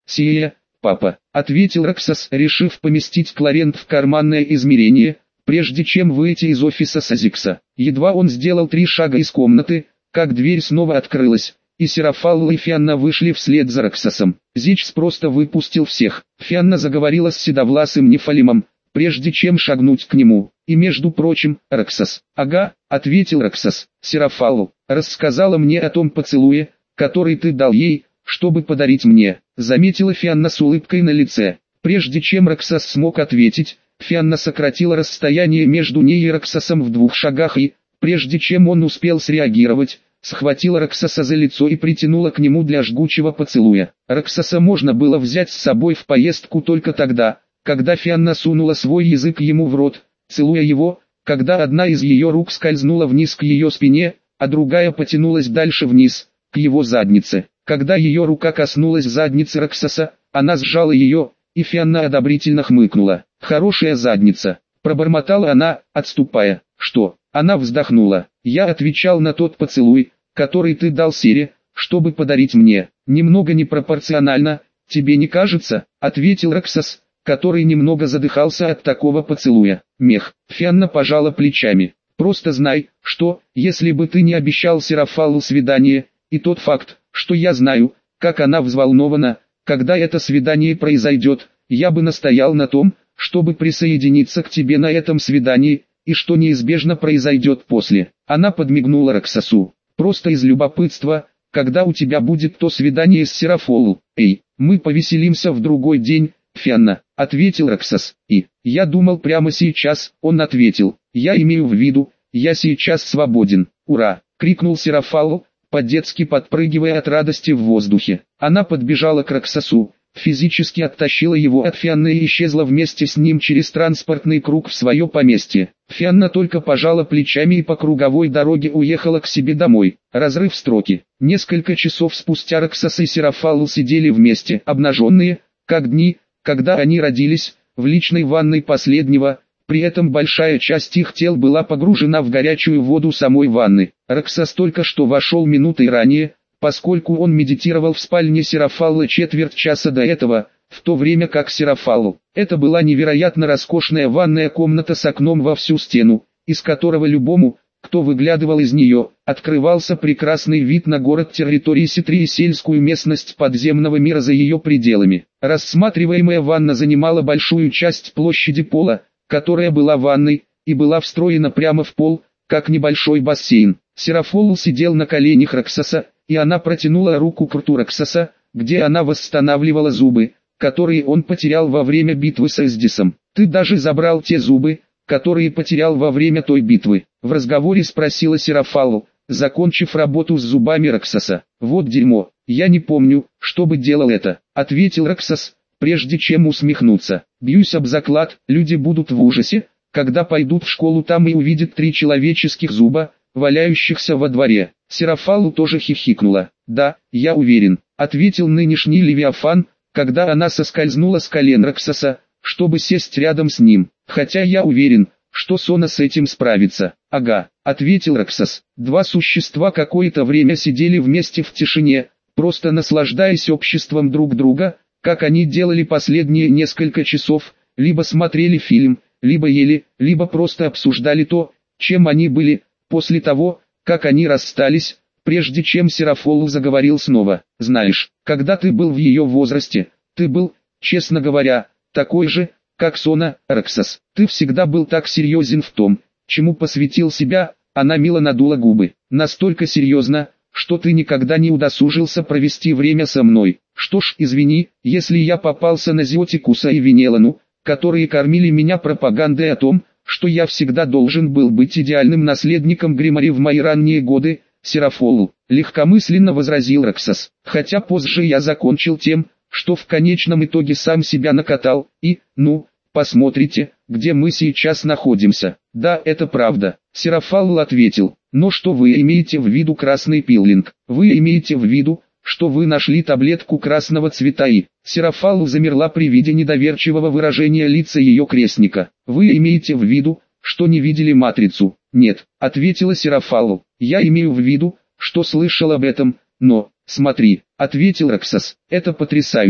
«Сия, папа», — ответил Роксос, решив поместить Кларент в карманное измерение, прежде чем выйти из офиса Сазикса. Едва он сделал 3 шага из комнаты, как дверь снова открылась, и Серафалла и Фианна вышли вслед за Роксосом. Зичс просто выпустил всех. Фианна заговорила с седовласым Нефалимом, прежде чем шагнуть к нему. «И между прочим, Роксос». «Ага», — ответил Роксос. «Серафаллу рассказала мне о том поцелуе, который ты дал ей, чтобы подарить мне», — заметила Фианна с улыбкой на лице. Прежде чем Роксос смог ответить, Фианна сократила расстояние между ней и Роксосом в 2 шагах и, прежде чем он успел среагировать, схватила Роксоса за лицо и притянула к нему для жгучего поцелуя. Роксоса можно было взять с собой в поездку только тогда, когда Фианна сунула свой язык ему в рот, целуя его, когда одна из ее рук скользнула вниз к ее спине, а другая потянулась дальше вниз, к его заднице. Когда ее рука коснулась задницы Роксоса, она сжала ее, и Фианна одобрительно хмыкнула. «Хорошая задница», — пробормотала она, отступая. «Что?» — она вздохнула. «Я отвечал на тот поцелуй, который ты дал Сире, чтобы подарить мне. Немного непропорционально, тебе не кажется?» — ответил Роксос, который немного задыхался от такого поцелуя. «Мех». Фианна пожала плечами. «Просто знай, что, если бы ты не обещал Серафаллу свидание, и тот факт, что я знаю, как она взволнована, когда это свидание произойдет, я бы настоял на том, чтобы присоединиться к тебе на этом свидании, и что неизбежно произойдет после». Она подмигнула Роксосу. «Просто из любопытства, когда у тебя будет то свидание с Серафоллу. Эй, мы повеселимся в другой день, Фианна», — ответил Роксос. «И, я думал прямо сейчас», — он ответил. «Я имею в виду, я сейчас свободен». «Ура!» — крикнул Серафаллу, по-детски подпрыгивая от радости в воздухе. Она подбежала к Роксосу, физически оттащила его от Фианны и исчезла вместе с ним через транспортный круг в свое поместье. Фианна только пожала плечами и по круговой дороге уехала к себе домой. Разрыв строки. Несколько часов спустя Роксос и Серафаллу сидели вместе, обнаженные, как дни, когда они родились, в личной ванной последнего. При этом большая часть их тел была погружена в горячую воду самой ванны. Роксос только что вошел минутой ранее, поскольку он медитировал в спальне Серафаллы четверть часа до этого, в то время как Серафаллу. Это была невероятно роскошная ванная комната с окном во всю стену, из которого любому, кто выглядывал из нее, открывался прекрасный вид на город территории Ситри и сельскую местность подземного мира за ее пределами. Рассматриваемая ванна занимала большую часть площади пола, которая была ванной, и была встроена прямо в пол, как небольшой бассейн. Серафоллу сидел на коленях Роксоса, и она протянула руку к рту Роксоса, где она восстанавливала зубы, которые он потерял во время битвы с Эздисом. «Ты даже забрал те зубы, которые потерял во время той битвы?» В разговоре спросила Серафаллу, закончив работу с зубами Роксоса. «Вот дерьмо, я не помню, чтобы делал это», — ответил Роксос, прежде чем усмехнуться. «Бьюсь об заклад, люди будут в ужасе, когда пойдут в школу там и увидят 3 человеческих зуба, валяющихся во дворе». Серафаллу тоже хихикнула. «Да, я уверен», — ответил нынешний Левиафан, когда она соскользнула с колен Роксоса, чтобы сесть рядом с ним. «Хотя я уверен, что Сона с этим справится». «Ага», — ответил Роксос. 2 существа какое-то время сидели вместе в тишине, просто наслаждаясь обществом друг друга, как они делали последние несколько часов, либо смотрели фильм, либо ели, либо просто обсуждали то, чем они были, после того, как они расстались, прежде чем Серафоллу заговорил снова. «Знаешь, когда ты был в ее возрасте, ты был, честно говоря, такой же, как Сона, Роксос. Ты всегда был так серьезен в том, чему посвятил себя». Она мило надула губы. «Настолько серьезно, что ты никогда не удосужился провести время со мной. Что ж, извини, если я попался на Зиотикуса и Венелану, которые кормили меня пропагандой о том, что я всегда должен был быть идеальным наследником Гримари в мои ранние годы». «Серафоллу», — легкомысленно возразил Роксос. «Хотя позже я закончил тем, что в конечном итоге сам себя накатал, и, ну, посмотрите, где мы сейчас находимся». «Да, это правда», — Серафаллу ответил. «Но что вы имеете в виду красный пилинг? Вы имеете в виду, что вы нашли таблетку красного цвета и...» Серафаллу замерла при виде недоверчивого выражения лица ее крестника. «Вы имеете в виду, что не видели матрицу?» «Нет», — ответила Серафаллу. «Я имею в виду, что слышал об этом, но...» «Смотри», — ответил Роксос. «Это потрясающе.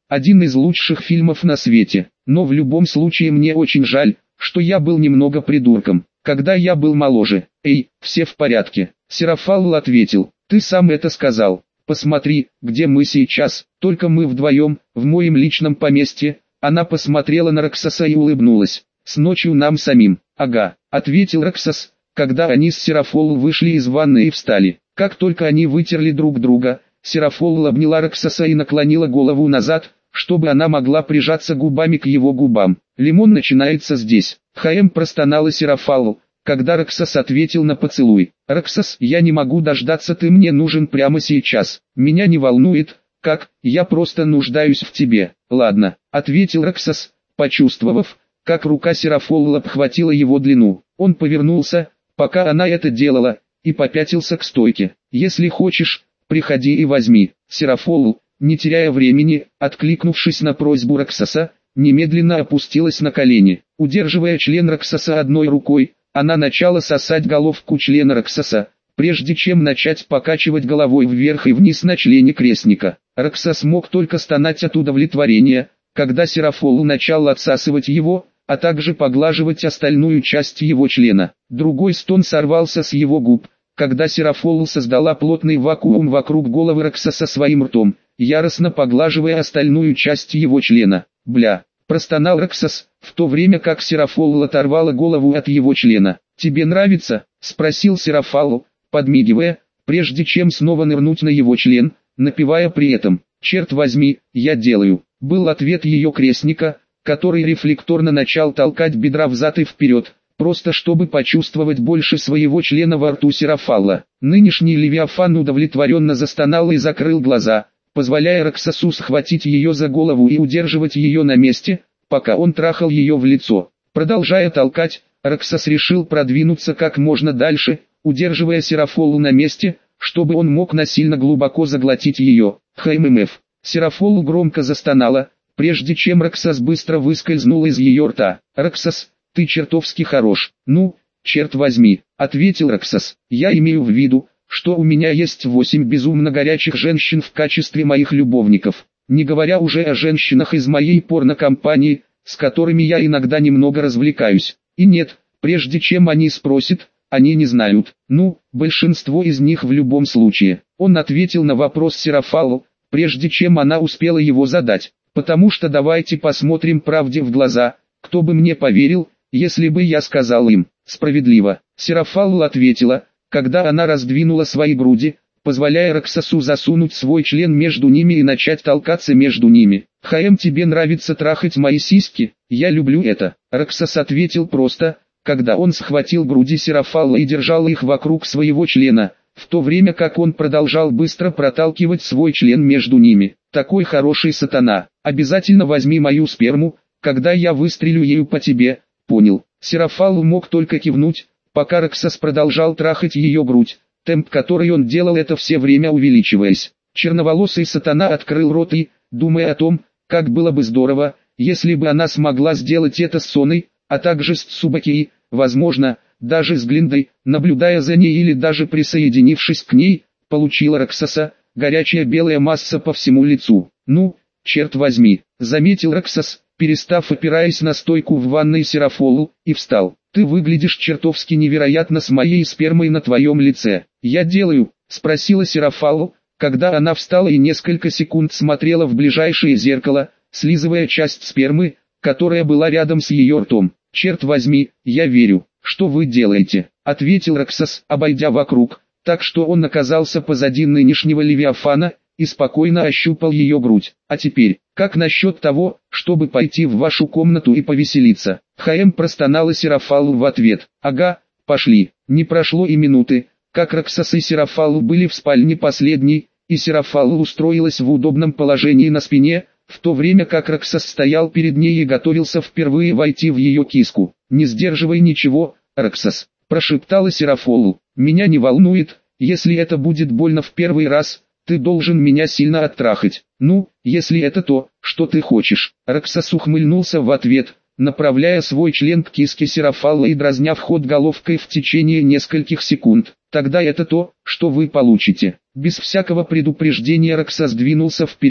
один из лучших фильмов на свете. Но в любом случае мне очень жаль, что я был немного придурком, когда я был моложе. Эй, все в порядке? Серафаул ответил, ты сам это сказал. Посмотри, где мы сейчас, только мы вдвоем, в моем личном поместье. Она посмотрела на Роксоса и улыбнулась. С ночью нам самим. Ага, ответил Роксос, когда они с Серафаул вышли из ванны и встали. Как только они вытерли друг друга, Серафаул обняла Роксоса и наклонила голову назад, чтобы она могла прижаться губами к его губам. Лимон начинается здесь. Хаэм простонала Серафаул, когда Роксос ответил на поцелуй. Роксос, я не могу дождаться, ты мне нужен прямо сейчас. Меня не волнует, как, я просто нуждаюсь в тебе. Ладно, ответил Роксос, почувствовав, как рука Серафаул обхватила его длину. Он повернулся, пока она это делала, и попятился к стойке. Если хочешь, приходи и возьми. Серафаул, не теряя времени, откликнувшись на просьбу Роксоса, немедленно опустилась на колени. Удерживая член Роксоса одной рукой, она начала сосать головку члена Роксоса, прежде чем начать покачивать головой вверх и вниз на члене крестника. Роксос мог только стонать от удовлетворения, когда Серафаул начал отсасывать его, а также поглаживать остальную часть его члена. Другой стон сорвался с его губ, когда Серафаул создала плотный вакуум вокруг головы Роксоса своим ртом, яростно поглаживая остальную часть его члена. «Бля!» – простонал Роксос, в то время как Серафаул оторвала голову от его члена. «Тебе нравится?» – спросил Серафаул, подмигивая, прежде чем снова нырнуть на его член, напевая при этом «Черт возьми, я делаю!» Был ответ ее крестника, который рефлекторно начал толкать бедра взад и вперед, просто чтобы почувствовать больше своего члена во рту Серафаула. Нынешний Левиафан удовлетворенно застонал и закрыл глаза, позволяя Роксосу схватить ее за голову и удерживать ее на месте, пока он трахал ее в лицо. Продолжая толкать, Роксос решил продвинуться как можно дальше, удерживая Серафаулу на месте, чтобы он мог насильно глубоко заглотить ее. ХММФ. Серафаул громко застонала, прежде чем Роксос быстро выскользнул из ее рта. «Роксос, ты чертовски хорош». «Ну, черт возьми», — ответил Роксос. «Я имею в виду, что у меня есть 8 безумно горячих женщин в качестве моих любовников, не говоря уже о женщинах из моей порнокомпании, с которыми я иногда немного развлекаюсь. И нет, прежде чем они спросят, они не знают. Ну, большинство из них в любом случае». Он ответил на вопрос Серафаулу, прежде чем она успела его задать. «Потому что давайте посмотрим правде в глаза, кто бы мне поверил, если бы я сказал им, справедливо». Серафаул ответила, когда она раздвинула свои груди, позволяя Роксосу засунуть свой член между ними и начать толкаться между ними. «ХМ, тебе нравится трахать мои сиськи? Я люблю это». Роксос ответил просто, когда он схватил груди Серафаула и держал их вокруг своего члена, в то время как он продолжал быстро проталкивать свой член между ними. «Такой хороший сатана, обязательно возьми мою сперму, когда я выстрелю ею по тебе, понял?» Серафаул мог только кивнуть, пока Роксос продолжал трахать ее грудь, темп который он делал это все время увеличиваясь. Черноволосый сатана открыл рот и, думая о том, как было бы здорово, если бы она смогла сделать это с Соной, а также с Цубакией, возможно, даже с Глиндой, наблюдая за ней или даже присоединившись к ней, получила Роксоса, горячая белая масса по всему лицу. «Ну, черт возьми», — заметил Роксос, перестав опираясь на стойку в ванной Серафаулу, и встал. «Ты выглядишь чертовски невероятно с моей спермой на твоем лице». «Я делаю?» — спросила Серафаулу, когда она встала и несколько секунд смотрела в ближайшее зеркало, слизывая часть спермы, которая была рядом с ее ртом. «Черт возьми, я верю, что вы делаете», — ответил Роксос, обойдя вокруг, так что он оказался позади нынешнего Левиафана, и спокойно ощупал ее грудь. «А теперь, как насчет того, чтобы пойти в вашу комнату и повеселиться?» ХМ простонала Серафаулу в ответ. «Ага, пошли». Не прошло и минуты, как Роксос и Серафаулу были в спальне последней, и Серафаулу устроилась в удобном положении на спине, в то время как Роксос стоял перед ней и готовился впервые войти в ее киску. «Не сдерживай ничего, Роксос», — прошептала Серафаулу. «Меня не волнует, если это будет больно в первый раз, ты должен меня сильно оттрахать. Ну, если это то, что ты хочешь». Роксос ухмыльнулся в ответ, направляя свой член к киске Серафаула и дразня вход головкой в течение нескольких секунд. «Тогда это то, что вы получите». Без всякого предупреждения Роксос двинулся вперед,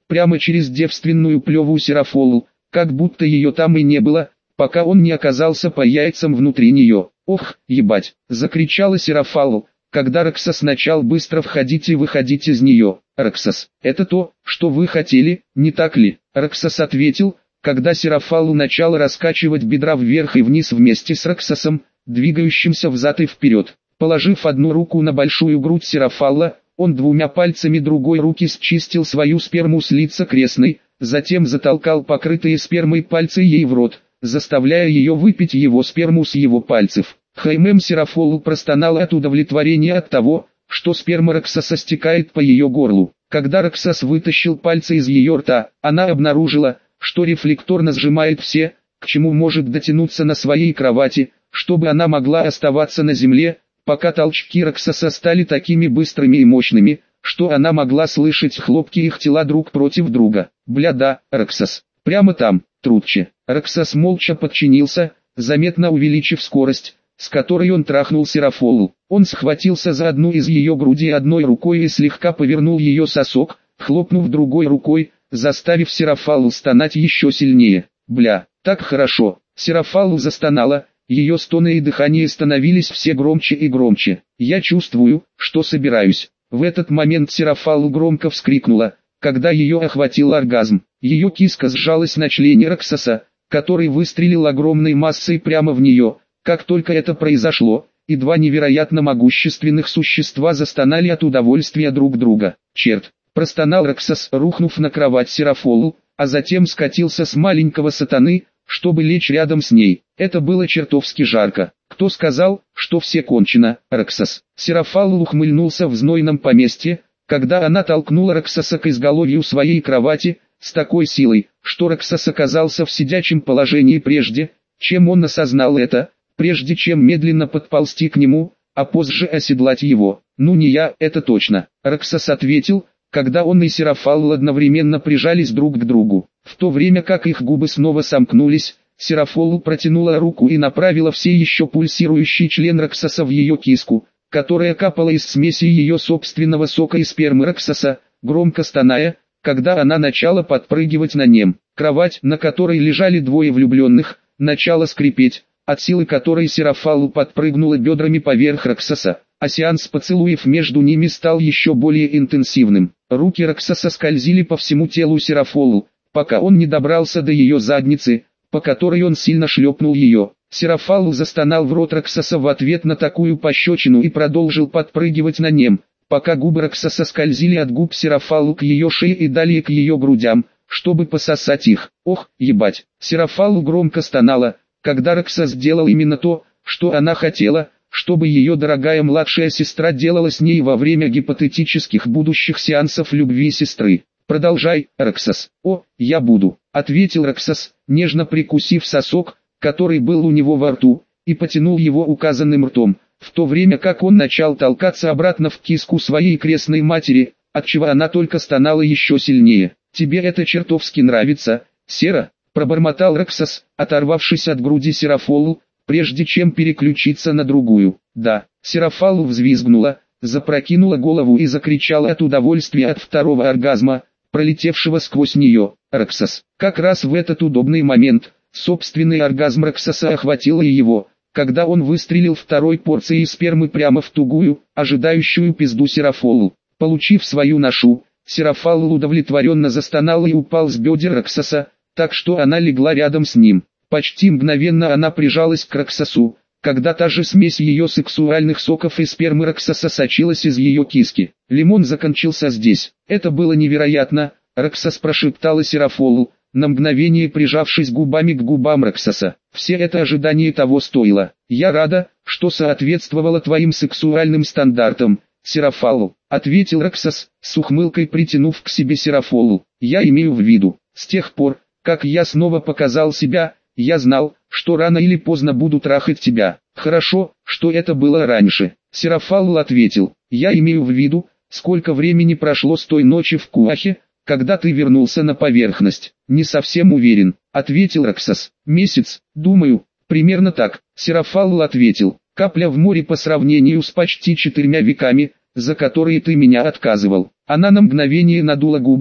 прямо через девственную плеву Серафолу, как будто ее там и не было, пока он не оказался по яйцам внутри нее. «Ох, ебать!» — закричала Серафалу, когда Роксос начал быстро входить и выходить из нее. «Роксос, это то, что вы хотели, не так ли?» Роксос ответил, когда Серафалу начала раскачивать бедра вверх и вниз вместе с Роксосом, двигающимся взад и вперед. Положив одну руку на большую грудь Серафалла, он двумя пальцами другой руки счистил свою сперму с лица крестной, затем затолкал покрытые спермой пальцы ей в рот, заставляя ее выпить его сперму с его пальцев. Хаймем Серафолу простонала от удовлетворения от того, что сперма Роксоса стекает по ее горлу. Когда Роксос вытащил пальцы из ее рта, она обнаружила, что рефлекторно сжимает все, к чему может дотянуться на своей кровати, чтобы она могла оставаться на земле, пока толчки Роксоса стали такими быстрыми и мощными, что она могла слышать хлопки их тела друг против друга. «Бля да, Роксос, прямо там, трудче». Роксос молча подчинился, заметно увеличив скорость, с которой он трахнул Серафолу. Он схватился за одну из ее грудей одной рукой и слегка повернул ее сосок, хлопнув другой рукой, заставив Серафалу стонать еще сильнее. «Бля, так хорошо». Серафалу застонала, ее стоны и дыхание становились все громче и громче. «Я чувствую, что собираюсь». В этот момент Серафалу громко вскрикнула, когда ее охватил оргазм. Ее киска сжалась на члене Роксоса, который выстрелил огромной массой прямо в нее. Как только это произошло, и два невероятно могущественных существа застонали от удовольствия друг друга. «Черт!» – простонал Роксос, рухнув на кровать Серафолу, а затем скатился с маленького сатаны, чтобы лечь рядом с ней. Это было чертовски жарко. «Кто сказал, что все кончено, Роксос?» Серафалу ухмыльнулся в знойном поместье, когда она толкнула Роксоса к изголовью своей кровати, с такой силой, что Роксос оказался в сидячем положении прежде, чем он осознал это, прежде чем медленно подползти к нему, а позже оседлать его. «Ну не я, это точно», — Роксос ответил, когда он и Серафалу одновременно прижались друг к другу. В то время как их губы снова сомкнулись, Серафолу протянула руку и направила все еще пульсирующий член Роксоса в ее киску, которая капала из смеси ее собственного сока и спермы Роксоса, громко стоная, когда она начала подпрыгивать на нем. Кровать, на которой лежали двое влюбленных, начала скрипеть, от силы которой Серафалу подпрыгнула бедрами поверх Роксоса, а сеанс поцелуев между ними стал еще более интенсивным. Руки Роксоса скользили по всему телу Серафолу, пока он не добрался до ее задницы, по которой он сильно шлепнул ее. Серафалу застонал в рот Роксоса в ответ на такую пощечину и продолжил подпрыгивать на нем, пока губы Роксоса скользили от губ Серафалу к ее шее и далее к ее грудям, чтобы пососать их. «Ох, ебать!» Серафалу громко стонала, когда Роксос сделал именно то, что она хотела, чтобы ее дорогая младшая сестра делала с ней во время гипотетических будущих сеансов любви сестры. «Продолжай, Роксос». «О, я буду», — ответил Роксос, нежно прикусив сосок, который был у него во рту, и потянул его указанным ртом, в то время как он начал толкаться обратно в киску своей крестной матери, отчего она только стонала еще сильнее. «Тебе это чертовски нравится, Сера?» — пробормотал Роксос, оторвавшись от груди Серафолу, прежде чем переключиться на другую. «Да». Серафалу взвизгнула, запрокинула голову и закричала от удовольствия от второго оргазма, пролетевшего сквозь нее. Роксос. Как раз в этот удобный момент, собственный оргазм Роксоса охватил и его, когда он выстрелил второй порцией спермы прямо в тугую, ожидающую пизду Серафолу. Получив свою ношу, Серафалу удовлетворенно застонала и упал с бедер Роксоса, так что она легла рядом с ним. Почти мгновенно она прижалась к Роксосу, когда та же смесь ее сексуальных соков и спермы Роксоса сочилась из ее киски. Лимон закончился здесь. Это было невероятно, Роксос прошептала Серафолу, на мгновение прижавшись губами к губам Роксоса. Все это ожидание того стоило. «Я рада, что соответствовало твоим сексуальным стандартам, Серафалу», ответил Роксос, с ухмылкой притянув к себе Серафолу. «Я имею в виду, с тех пор, как я снова показал себя, я знал, что рано или поздно буду трахать тебя. Хорошо, что это было раньше». Серафалу ответил. «Я имею в виду, сколько времени прошло с той ночи в Куахе, когда ты вернулся на поверхность». «Не совсем уверен», ответил Роксос. «Месяц, думаю, примерно так». Серафалу ответил. «Капля в море по сравнению с почти 4 веками, за которые ты меня отказывал». Она на мгновение надула губы,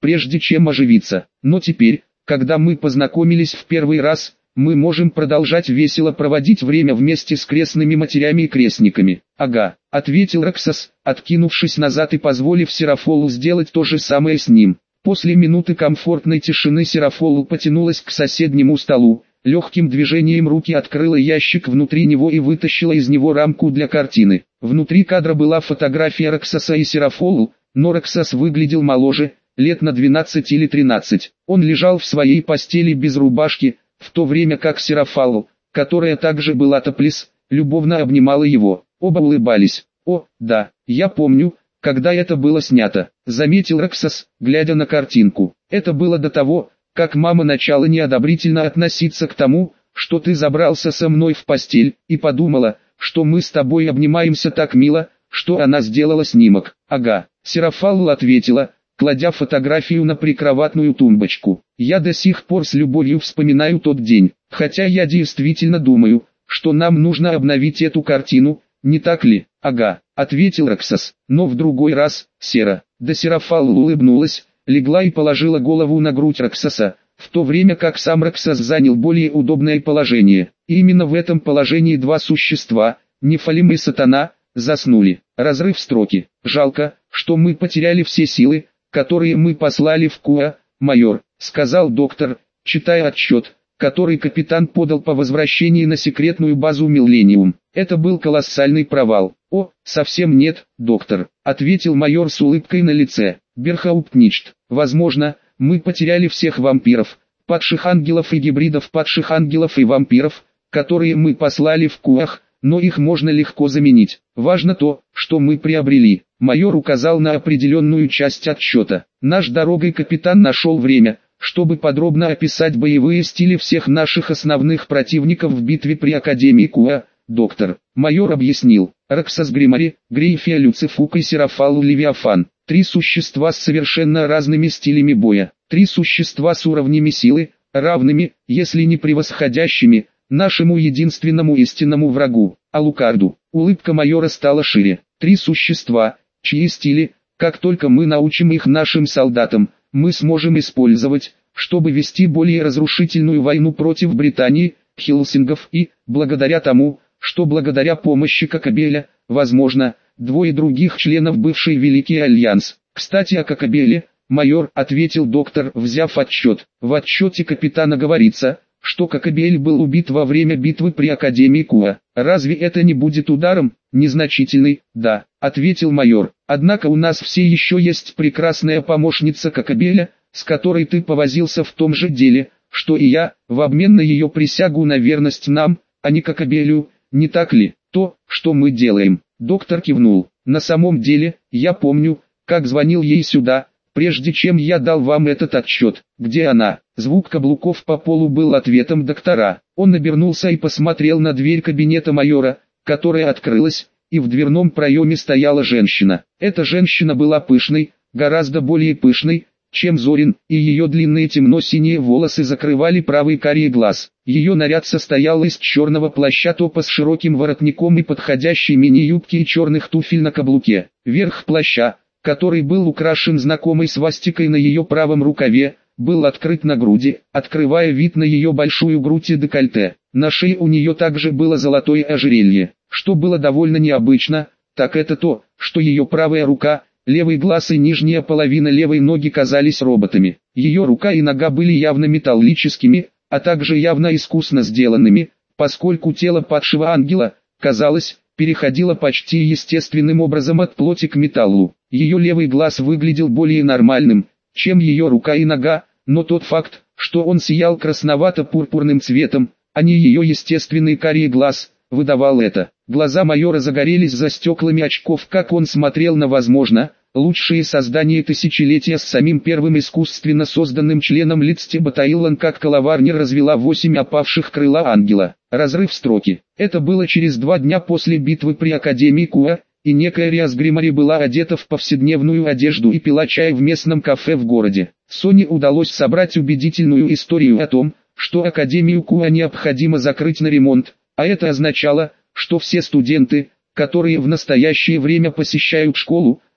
прежде чем оживиться. Но теперь, когда мы познакомились в первый раз, мы можем продолжать весело проводить время вместе с крестными матерями и крестниками. Ага, ответил Роксос, откинувшись назад и позволив Серафолу сделать то же самое с ним. После минуты комфортной тишины Серафолу потянулась к соседнему столу, легким движением руки открыла ящик внутри него и вытащила из него рамку для картины. Внутри кадра была фотография Роксоса и Серафолу, но Роксос выглядел моложе, лет на 12 или 13. Он лежал в своей постели без рубашки, в то время как Серафолу, которая также была топлес, любовно обнимала его. Оба улыбались. «О, да, я помню, когда это было снято», — заметил Роксос, глядя на картинку. «Это было до того, как мама начала неодобрительно относиться к тому, что ты забрался со мной в постель, и подумала, что мы с тобой обнимаемся так мило, что она сделала снимок». «Ага», — Серафолу ответила, кладя фотографию на прикроватную тумбочку. «Я до сих пор с любовью вспоминаю тот день, хотя я действительно думаю, что нам нужно обновить эту картину, не так ли?» «Ага», — ответил Роксос, — «но в другой раз, Сера». Да Серафолу улыбнулась, легла и положила голову на грудь Роксоса, в то время как сам Роксос занял более удобное положение. И именно в этом положении два существа, Нефалим и Сатана, заснули. Разрыв строки. «Жалко, что мы потеряли все силы, которые мы послали в Куа, майор», — сказал доктор, читая отчет, который капитан подал по возвращении на секретную базу Миллениум. «Это был колоссальный провал». «О, совсем нет, доктор», — ответил майор с улыбкой на лице. «Берхауптничт. Возможно, мы потеряли всех вампиров, падших ангелов и гибридов падших ангелов и вампиров, которые мы послали в Куах, но их можно легко заменить. Важно то, что мы приобрели». Майор указал на определенную часть отчета. «Наш дорогой капитан нашел время, чтобы подробно описать боевые стили всех наших основных противников в битве при Академии Куа, доктор». Майор объяснил: Роксос Гримари, Грейфия Люцифук и Серафолу Левиафан. Три существа с совершенно разными стилями боя. Три существа с уровнями силы, равными, если не превосходящими, нашему единственному истинному врагу, Алукарду. Улыбка майора стала шире. Три существа, чьи стили, как только мы научим их нашим солдатам, мы сможем использовать, чтобы вести более разрушительную войну против Британии, Хиллсингов и, благодаря тому, что благодаря помощи Кокабеля, возможно, двое других членов бывшей Великий Альянс. «Кстати о Кокабеле, майор», — ответил доктор, взяв отчет. «В отчете капитана говорится, что Кокабель был убит во время битвы при Академии Куа. Разве это не будет ударом?» «Незначительный, да», — ответил майор. «Однако у нас все еще есть прекрасная помощница Кокабеля, с которой ты повозился в том же деле, что и я, в обмен на ее присягу на верность нам, а не Кокабелю, не так ли?» «То, что мы делаем», — доктор кивнул. «На самом деле, я помню, как звонил ей сюда, прежде чем я дал вам этот отчет. Где она?» Звук каблуков по полу был ответом доктора. Он обернулся и посмотрел на дверь кабинета майора, которая открылась, и в дверном проеме стояла женщина. Эта женщина была пышной, гораздо более пышной, чем Зорин, и ее длинные темно-синие волосы закрывали правый карий глаз. Ее наряд состоял из черного плаща-топа с широким воротником и подходящей мини-юбки и черных туфель на каблуке. Верх плаща, который был украшен знакомой свастикой на ее правом рукаве, был открыт на груди, открывая вид на ее большую грудь и декольте. На шее у нее также было золотое ожерелье. Что было довольно необычно, так это то, что ее правая рука, левый глаз и нижняя половина левой ноги казались роботами. Ее рука и нога были явно металлическими, а также явно искусно сделанными, поскольку тело падшего ангела, казалось, переходило почти естественным образом от плоти к металлу. Ее левый глаз выглядел более нормальным, чем ее рука и нога, но тот факт, что он сиял красновато-пурпурным цветом, а не ее естественный карий глаз, выдавал это. Глаза майора загорелись за стеклами очков, как он смотрел на, возможно, лучшие создания тысячелетия с самим первым искусственно созданным членом Лидсти Батаилан, как Калаварнер развела 8 опавших крыла ангела. Разрыв строки. Это было через 2 дня после битвы при Академии Куа, и некая Риас Гримари была одета в повседневную одежду и пила чай в местном кафе в городе. Соне удалось собрать убедительную историю о том, что Академию Куа необходимо закрыть на ремонт, а это означало, что все студенты, которые в настоящее время посещают школу,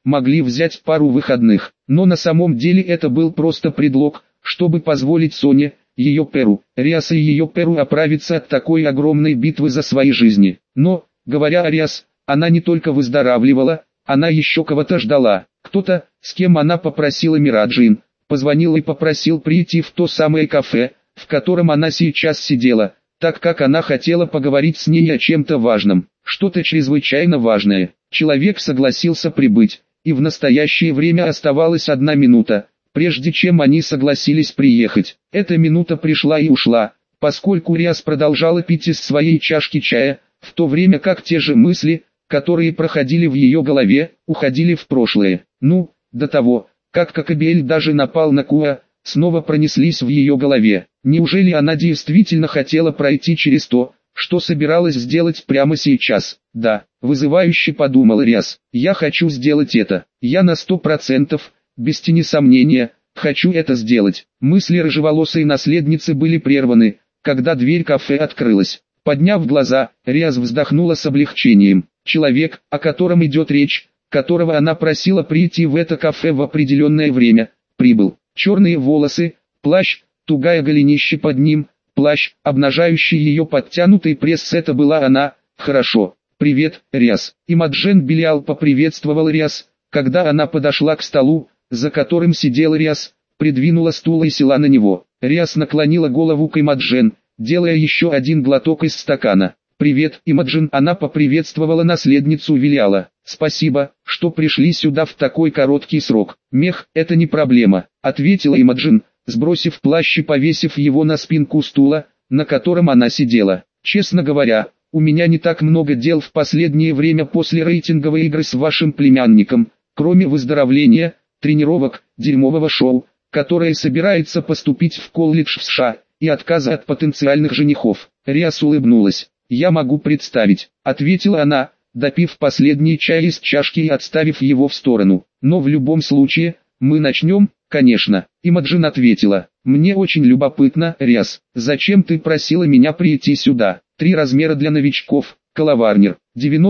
могли взять пару выходных. Но на самом деле это был просто предлог, чтобы позволить Соне, ее Перу, Риас и ее Перу оправиться от такой огромной битвы за свои жизни. Но, говоря о Риас, она не только выздоравливала, она еще кого-то ждала. Кто-то, с кем она попросила Мираджин, позвонил и попросил прийти в то самое кафе, в котором она сейчас сидела, так как она хотела поговорить с ней о чем-то важном, что-то чрезвычайно важное. Человек согласился прибыть, и в настоящее время оставалась 1 минута, прежде чем они согласились приехать. Эта минута пришла и ушла, поскольку Риас продолжала пить из своей чашки чая, в то время как те же мысли, которые проходили в ее голове, уходили в прошлое. До того, как Кокобель даже напал на Куа, снова пронеслись в ее голове. Неужели она действительно хотела пройти через то, что собиралась сделать прямо сейчас? Да, вызывающе подумал Риас. Я хочу сделать это. Я на 100%, без тени сомнения, хочу это сделать. Мысли рыжеволосой наследницы были прерваны, когда дверь кафе открылась. Подняв глаза, Риас вздохнула с облегчением. Человек, о котором идет речь, которого она просила прийти в это кафе в определенное время, прибыл. Черные волосы, плащ, тугая голенище под ним, плащ, обнажающий ее подтянутый пресс, это была она. Хорошо. Привет, Риас. Имаджен Белиал поприветствовал Риас, когда она подошла к столу, за которым сидел Риас, придвинула стул и села на него. Риас наклонила голову к Имаджен, делая еще один глоток из стакана. «Привет, Имаджен», она поприветствовала наследницу Велиала. «Спасибо, что пришли сюда в такой короткий срок». «Мех, это не проблема», ответила Имаджен, сбросив плащ и повесив его на спинку стула, на котором она сидела. «Честно говоря, у меня не так много дел в последнее время после рейтинговой игры с вашим племянником, кроме выздоровления, тренировок, дерьмового шоу, которое собирается поступить в колледж в США, и отказа от потенциальных женихов». Риас улыбнулась. «Я могу представить», — ответила она, допив последний чай из чашки и отставив его в сторону. «Но в любом случае, мы начнем, конечно». Имаджин ответила. «Мне очень любопытно, Риас, зачем ты просила меня прийти сюда?» 3 размера для новичков, Коловарнер,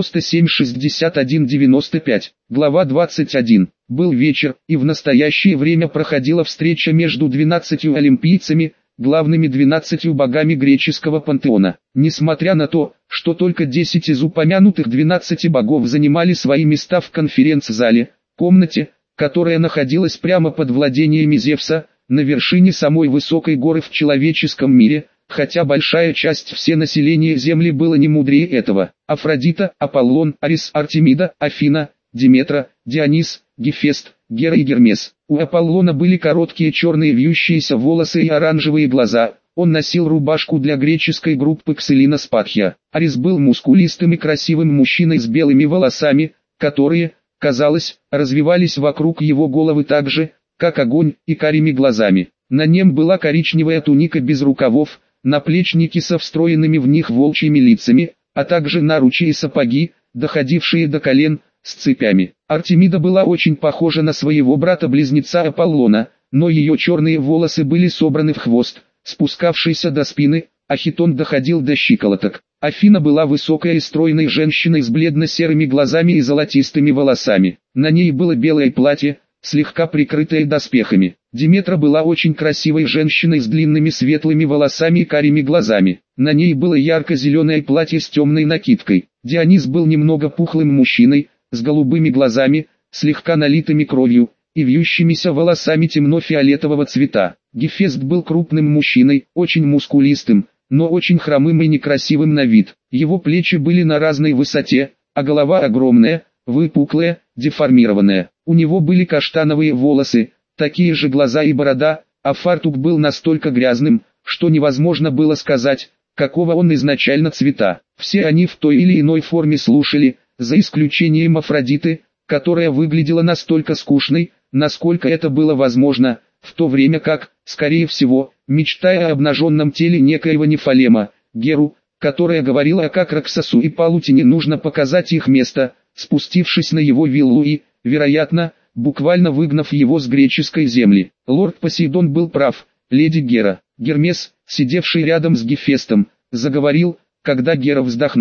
97-61-95, глава 21. Был вечер, и в настоящее время проходила встреча между 12 олимпийцами, главными 12 богами греческого пантеона. Несмотря на то, что только 10 из упомянутых 12 богов занимали свои места в конференц-зале, комнате, которая находилась прямо под владениями Зевса, на вершине самой высокой горы в человеческом мире, хотя большая часть все населения Земли было не мудрее этого. Афродита, Аполлон, Арис, Артемида, Афина, Диметра, Дионис, Гефест, Гера и Гермес. У Аполлона были короткие черные вьющиеся волосы и оранжевые глаза, он носил рубашку для греческой группы Кселина Спатхия. Арис был мускулистым и красивым мужчиной с белыми волосами, которые, казалось, развивались вокруг его головы так же, как огонь, и карими глазами. На нем была коричневая туника без рукавов, наплечники со встроенными в них волчьими лицами, а также наручи и сапоги, доходившие до колен, с цепями. Артемида была очень похожа на своего брата-близнеца Аполлона, но ее черные волосы были собраны в хвост, спускавшийся до спины, а хитон доходил до щиколоток. Афина была высокой и стройной женщиной с бледно-серыми глазами и золотистыми волосами. На ней было белое платье, слегка прикрытое доспехами. Диметра была очень красивой женщиной с длинными светлыми волосами и карими глазами. На ней было ярко-зеленое платье с темной накидкой. Дионис был немного пухлым мужчиной, с голубыми глазами, слегка налитыми кровью, и вьющимися волосами темно-фиолетового цвета. Гефест был крупным мужчиной, очень мускулистым, но очень хромым и некрасивым на вид. Его плечи были на разной высоте, а голова огромная, выпуклая, деформированная. У него были каштановые волосы, такие же глаза и борода, а фартук был настолько грязным, что невозможно было сказать, какого он изначально цвета. Все они в той или иной форме слушали, за исключением Афродиты, которая выглядела настолько скучной, насколько это было возможно, в то время как, скорее всего, мечтая о обнаженном теле некоего Нефалема, Геру, которая говорила, как Роксосу и Палутине нужно показать их место, спустившись на его виллу и, вероятно, буквально выгнав его с греческой земли. Лорд Посейдон был прав, леди Гера. Гермес, сидевший рядом с Гефестом, заговорил, когда Гера вздохнула.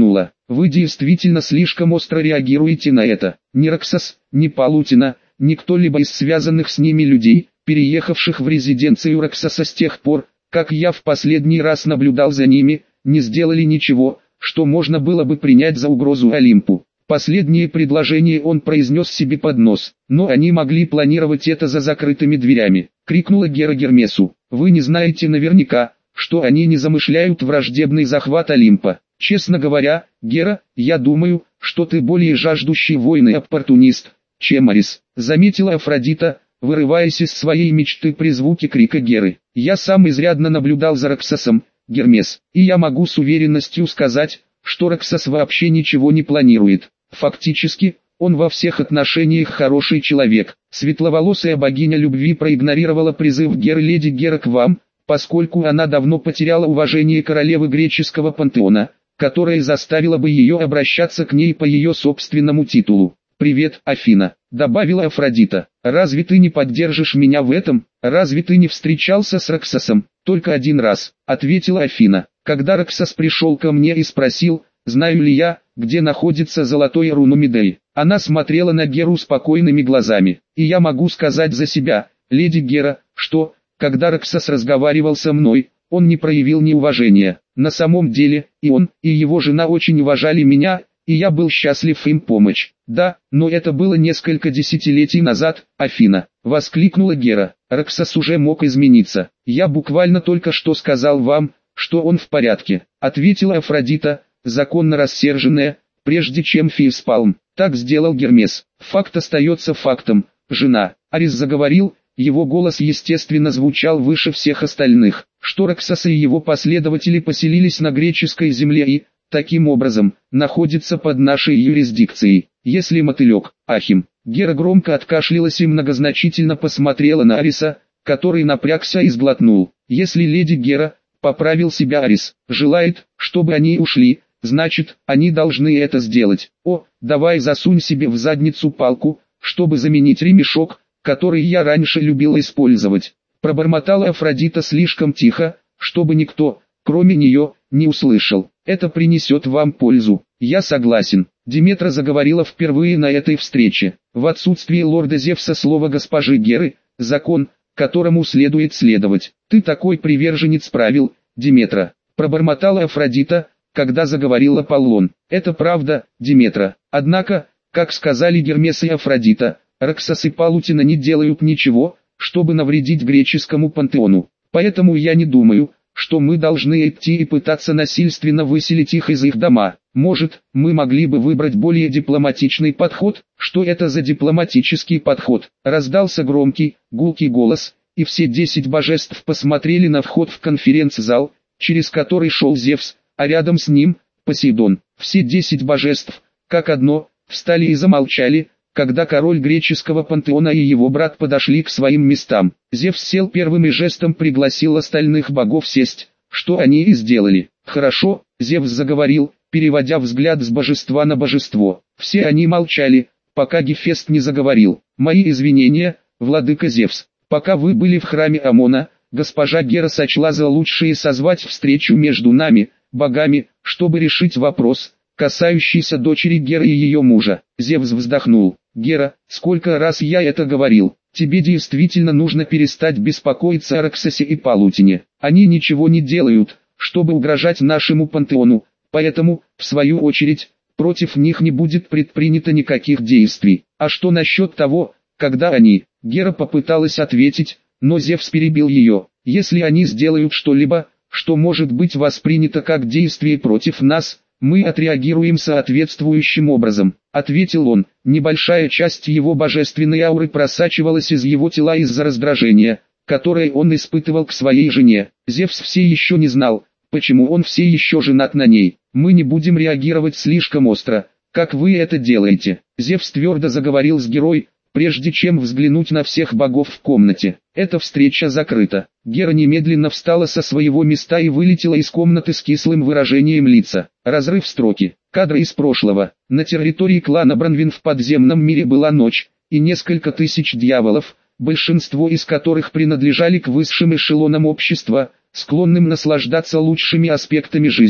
вы действительно слишком остро реагируете на это. Ни Роксос, ни Палутина, ни кто-либо из связанных с ними людей, переехавших в резиденцию Роксоса с тех пор, как я в последний раз наблюдал за ними, не сделали ничего, что можно было бы принять за угрозу Олимпу. Последнее предложение он произнес себе под нос, но они могли планировать это за закрытыми дверями. Крикнула Гера Гермесу: «Вы не знаете наверняка, что они не замышляют враждебный захват Олимпа. Честно говоря, Гера, я думаю, что ты более жаждущий войны оппортунист, чем Арис», заметила Афродита, вырываясь из своей мечты при звуке крика Геры. «Я сам изрядно наблюдал за Роксосом, Гермес, и я могу с уверенностью сказать, что Роксос вообще ничего не планирует. Фактически, он во всех отношениях хороший человек». Светловолосая богиня любви проигнорировала призыв Геры: «Леди Гера, к вам», поскольку она давно потеряла уважение королевы греческого пантеона, которое заставило бы ее обращаться к ней по ее собственному титулу. «Привет, Афина», — добавила Афродита. «Разве ты не поддержишь меня в этом? Разве ты не встречался с Роксосом?» «Только один раз», — ответила Афина. «Когда Роксос пришел ко мне и спросил, знаю ли я, где находится золотой руно Медеи». Она смотрела на Геру спокойными глазами. «И я могу сказать за себя, леди Гера, что, когда Роксос разговаривал со мной, он не проявил неуважения. На самом деле, и он, и его жена очень уважали меня, и я был счастлив им помочь». «Да, но это было несколько десятилетий назад, Афина», — воскликнула Гера. «Роксос уже мог измениться. Я буквально только что сказал вам, что он в порядке», — ответила Афродита, законно рассерженная, прежде чем фейспалм. «Так сделал Гермес. Факт остается фактом, жена». Арис заговорил, его голос естественно звучал выше всех остальных, что Роксос и его последователи поселились на греческой земле и, таким образом, находятся под нашей юрисдикцией. Если мотылек, Ахим. Гера громко откашлялась и многозначительно посмотрела на Ариса, который напрягся и сглотнул. «Если леди Гера, — поправил себя Арис, — желает, чтобы они ушли, значит, они должны это сделать. О, давай засунь себе в задницу палку, чтобы заменить ремешок, который я раньше любил использовать», — пробормотала Афродита слишком тихо, чтобы никто, кроме нее, не услышал. «Это принесет вам пользу». «Я согласен», — Диметра заговорила впервые на этой встрече. «В отсутствие лорда Зевса слово госпожи Геры — закон, которому следует следовать». «Ты такой приверженец правил, Диметра», — пробормотала Афродита, когда заговорил Аполлон. «Это правда, Диметра. Однако, как сказали Гермес и Афродита, Роксос и Палутина не делают ничего, чтобы навредить греческому пантеону. Поэтому я не думаю, что мы должны идти и пытаться насильственно выселить их из их дома. Может, мы могли бы выбрать более дипломатичный подход?» «Что это за дипломатический подход?» Раздался громкий, гулкий голос, и все 10 божеств посмотрели на вход в конференц-зал, через который шел Зевс, а рядом с ним — Посейдон. Все 10 божеств, как одно, встали и замолчали, когда король греческого пантеона и его брат подошли к своим местам. Зевс сел первым и жестом пригласил остальных богов сесть, что они и сделали. «Хорошо», — Зевс заговорил, переводя взгляд с божества на божество. Все они молчали, пока Гефест не заговорил. «Мои извинения, владыка Зевс. Пока вы были в храме Амона, госпожа Гера сочла за лучшее созвать встречу между нами, богами, чтобы решить вопрос, касающийся дочери Геры и ее мужа». Зевс вздохнул. «Гера, сколько раз я это говорил, тебе действительно нужно перестать беспокоиться о Роксосе и Палутине. Они ничего не делают, чтобы угрожать нашему пантеону, поэтому, в свою очередь, против них не будет предпринято никаких действий. А что насчет того, когда они...» Гера попыталась ответить, но Зевс перебил ее. «Если они сделают что-либо, что может быть воспринято как действие против нас, мы отреагируем соответствующим образом», — ответил он. Небольшая часть его божественной ауры просачивалась из его тела из-за раздражения, которое он испытывал к своей жене. Зевс все еще не знал, почему он все еще женат на ней. «Мы не будем реагировать слишком остро, как вы это делаете». Зевс твердо заговорил с Герой, прежде чем взглянуть на всех богов в комнате. «Эта встреча закрыта». Гера немедленно встала со своего места и вылетела из комнаты с кислым выражением лица. Разрыв строки. Кадры из прошлого. На территории клана Бранвин в подземном мире была ночь, и несколько тысяч дьяволов, большинство из которых принадлежали к высшим эшелонам общества, склонным наслаждаться лучшими аспектами жизни,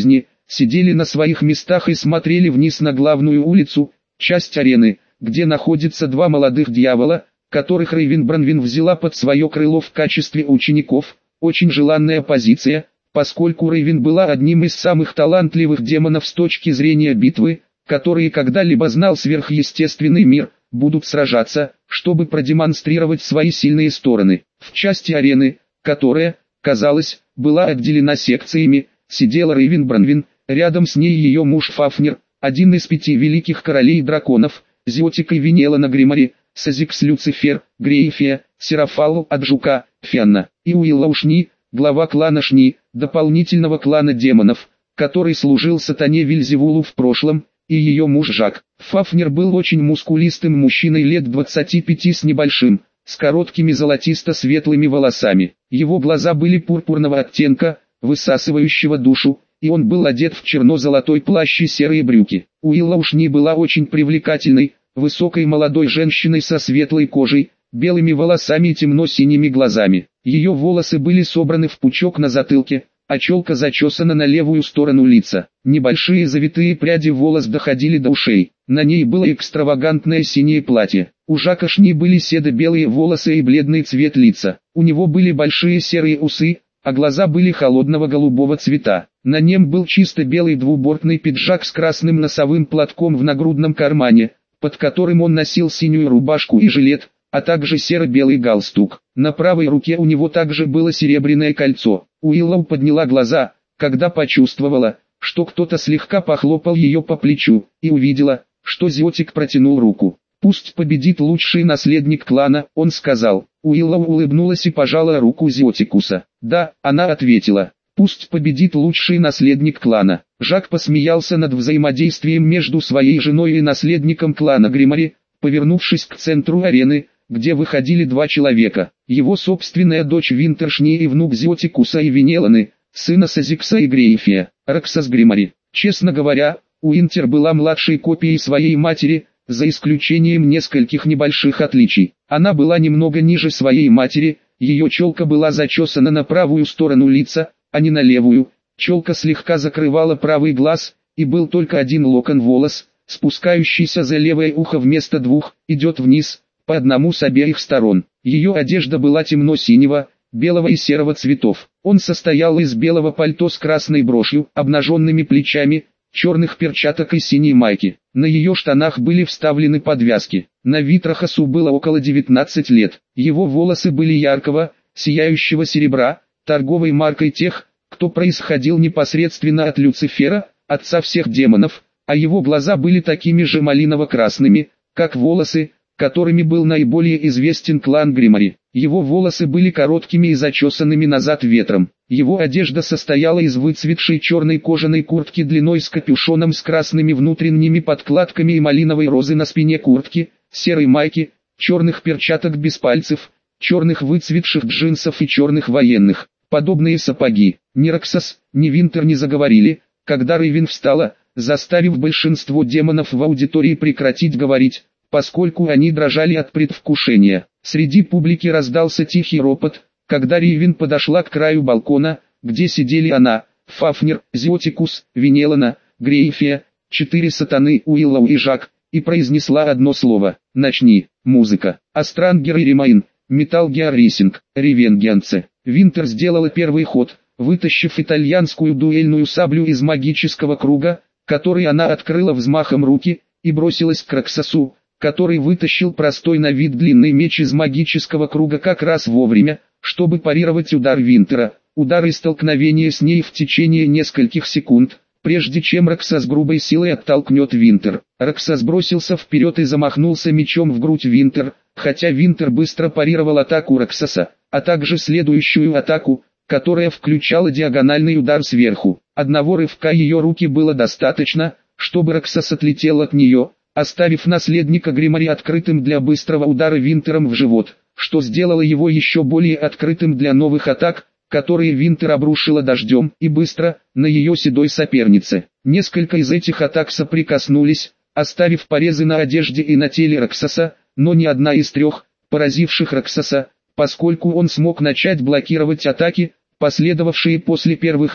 сидели на своих местах и смотрели вниз на главную улицу, часть арены, где находятся два молодых дьявола, которых Рейвен Бронвин взяла под свое крыло в качестве учеников. Очень желанная позиция, поскольку Рейвен была одним из самых талантливых демонов с точки зрения битвы, которые когда-либо знал сверхъестественный мир, будут сражаться, чтобы продемонстрировать свои сильные стороны. В части арены, которая, казалось, была отделена секциями, сидела Рейвен Бронвин, рядом с ней ее муж Фафнир, один из 5 великих королей драконов, Зиотик и Венелана Гримари, Сазикс Люцифер, Грейфия, Серафалу от Жука, Фианна, и Уиллоу Шни, глава клана Шни, дополнительного клана демонов, который служил сатане Вельзевулу в прошлом, и ее муж Жак. Фафнир был очень мускулистым мужчиной лет 25 с небольшим, с короткими золотисто-светлыми волосами. Его глаза были пурпурного оттенка, высасывающего душу, и он был одет в черно-золотой плащ и серые брюки. Уиллоу Шни была очень привлекательной, высокой молодой женщиной со светлой кожей, белыми волосами и темно-синими глазами. Ее волосы были собраны в пучок на затылке, а челка зачесана на левую сторону лица. Небольшие завитые пряди волос доходили до ушей. На ней было экстравагантное синее платье. У Жака Шни были седо-белые волосы и бледный цвет лица. У него были большие серые усы, а глаза были холодного голубого цвета. На нем был чисто белый двубортный пиджак с красным носовым платком в нагрудном кармане, под которым он носил синюю рубашку и жилет, а также серо-белый галстук. На правой руке у него также было серебряное кольцо. Уиллоу подняла глаза, когда почувствовала, что кто-то слегка похлопал ее по плечу, и увидела, что Зиотик протянул руку. «Пусть победит лучший наследник клана», он сказал. Уиллоу улыбнулась и пожала руку Зиотикуса. «Да», она ответила. «Пусть победит лучший наследник клана». Жак посмеялся над взаимодействием между своей женой и наследником клана Гримари, повернувшись к центру арены, где выходили два человека. Его собственная дочь Винтершни и внук Зиотикуса и Венеланы, сына Сазикса и Грейфия, Роксас Гримари. Честно говоря, Уинтер была младшей копией своей матери, за исключением нескольких небольших отличий. Она была немного ниже своей матери, ее челка была зачесана на правую сторону лица, а не на левую. Челка слегка закрывала правый глаз, и был только один локон волос, спускающийся за левое ухо вместо двух, идет вниз, по одному с обеих сторон. Ее одежда была темно-синего, белого и серого цветов. Он состоял из белого пальто с красной брошью, обнаженными плечами, черных перчаток и синей майки. На ее штанах были вставлены подвязки. На Витрахасу было около 19 лет. Его волосы были яркого, сияющего серебра, торговой маркой тех, кто происходил непосредственно от Люцифера, отца всех демонов, а его глаза были такими же малиново-красными, как волосы, которыми был наиболее известен клан Гримари. Его волосы были короткими и зачесанными назад ветром. Его одежда состояла из выцветшей черной кожаной куртки длиной с капюшоном с красными внутренними подкладками и малиновой розы на спине куртки, серой майки, черных перчаток без пальцев, черных выцветших джинсов и черных военных. Подобные сапоги. Ни Роксас, ни Винтер не заговорили, когда Рейвен встала, заставив большинство демонов в аудитории прекратить говорить, поскольку они дрожали от предвкушения. Среди публики раздался тихий ропот, когда Рейвен подошла к краю балкона, где сидели она, Фафнир, Зиотикус, Венелана, Грейфия, 4 сатаны Уиллоу и Жак, и произнесла одно слово: «Начни, музыка». Астрангер и Ремайн, Метал Геар Рейсинг, Ревенгенце. Винтер сделала первый ход, вытащив итальянскую дуэльную саблю из магического круга, который она открыла взмахом руки, и бросилась к Роксасу, который вытащил простой на вид длинный меч из магического круга как раз вовремя, чтобы парировать удар Винтера. Удар и столкновение с ней в течение нескольких секунд, прежде чем Роксас грубой силой оттолкнет Винтер. Роксас бросился вперед и замахнулся мечом в грудь Винтер, хотя Винтер быстро парировал атаку Роксаса, а также следующую атаку, которая включала диагональный удар сверху. Одного рывка ее руки было достаточно, чтобы Роксас отлетел от нее, оставив наследника Гримари открытым для быстрого удара Винтером в живот, что сделало его еще более открытым для новых атак, которые Винтер обрушила дождем и быстро, на ее седой сопернице. Несколько из этих атак соприкоснулись, оставив порезы на одежде и на теле Роксаса, но ни одна из трех, поразивших Роксаса, поскольку он смог начать блокировать атаки, последовавшие после первых трех,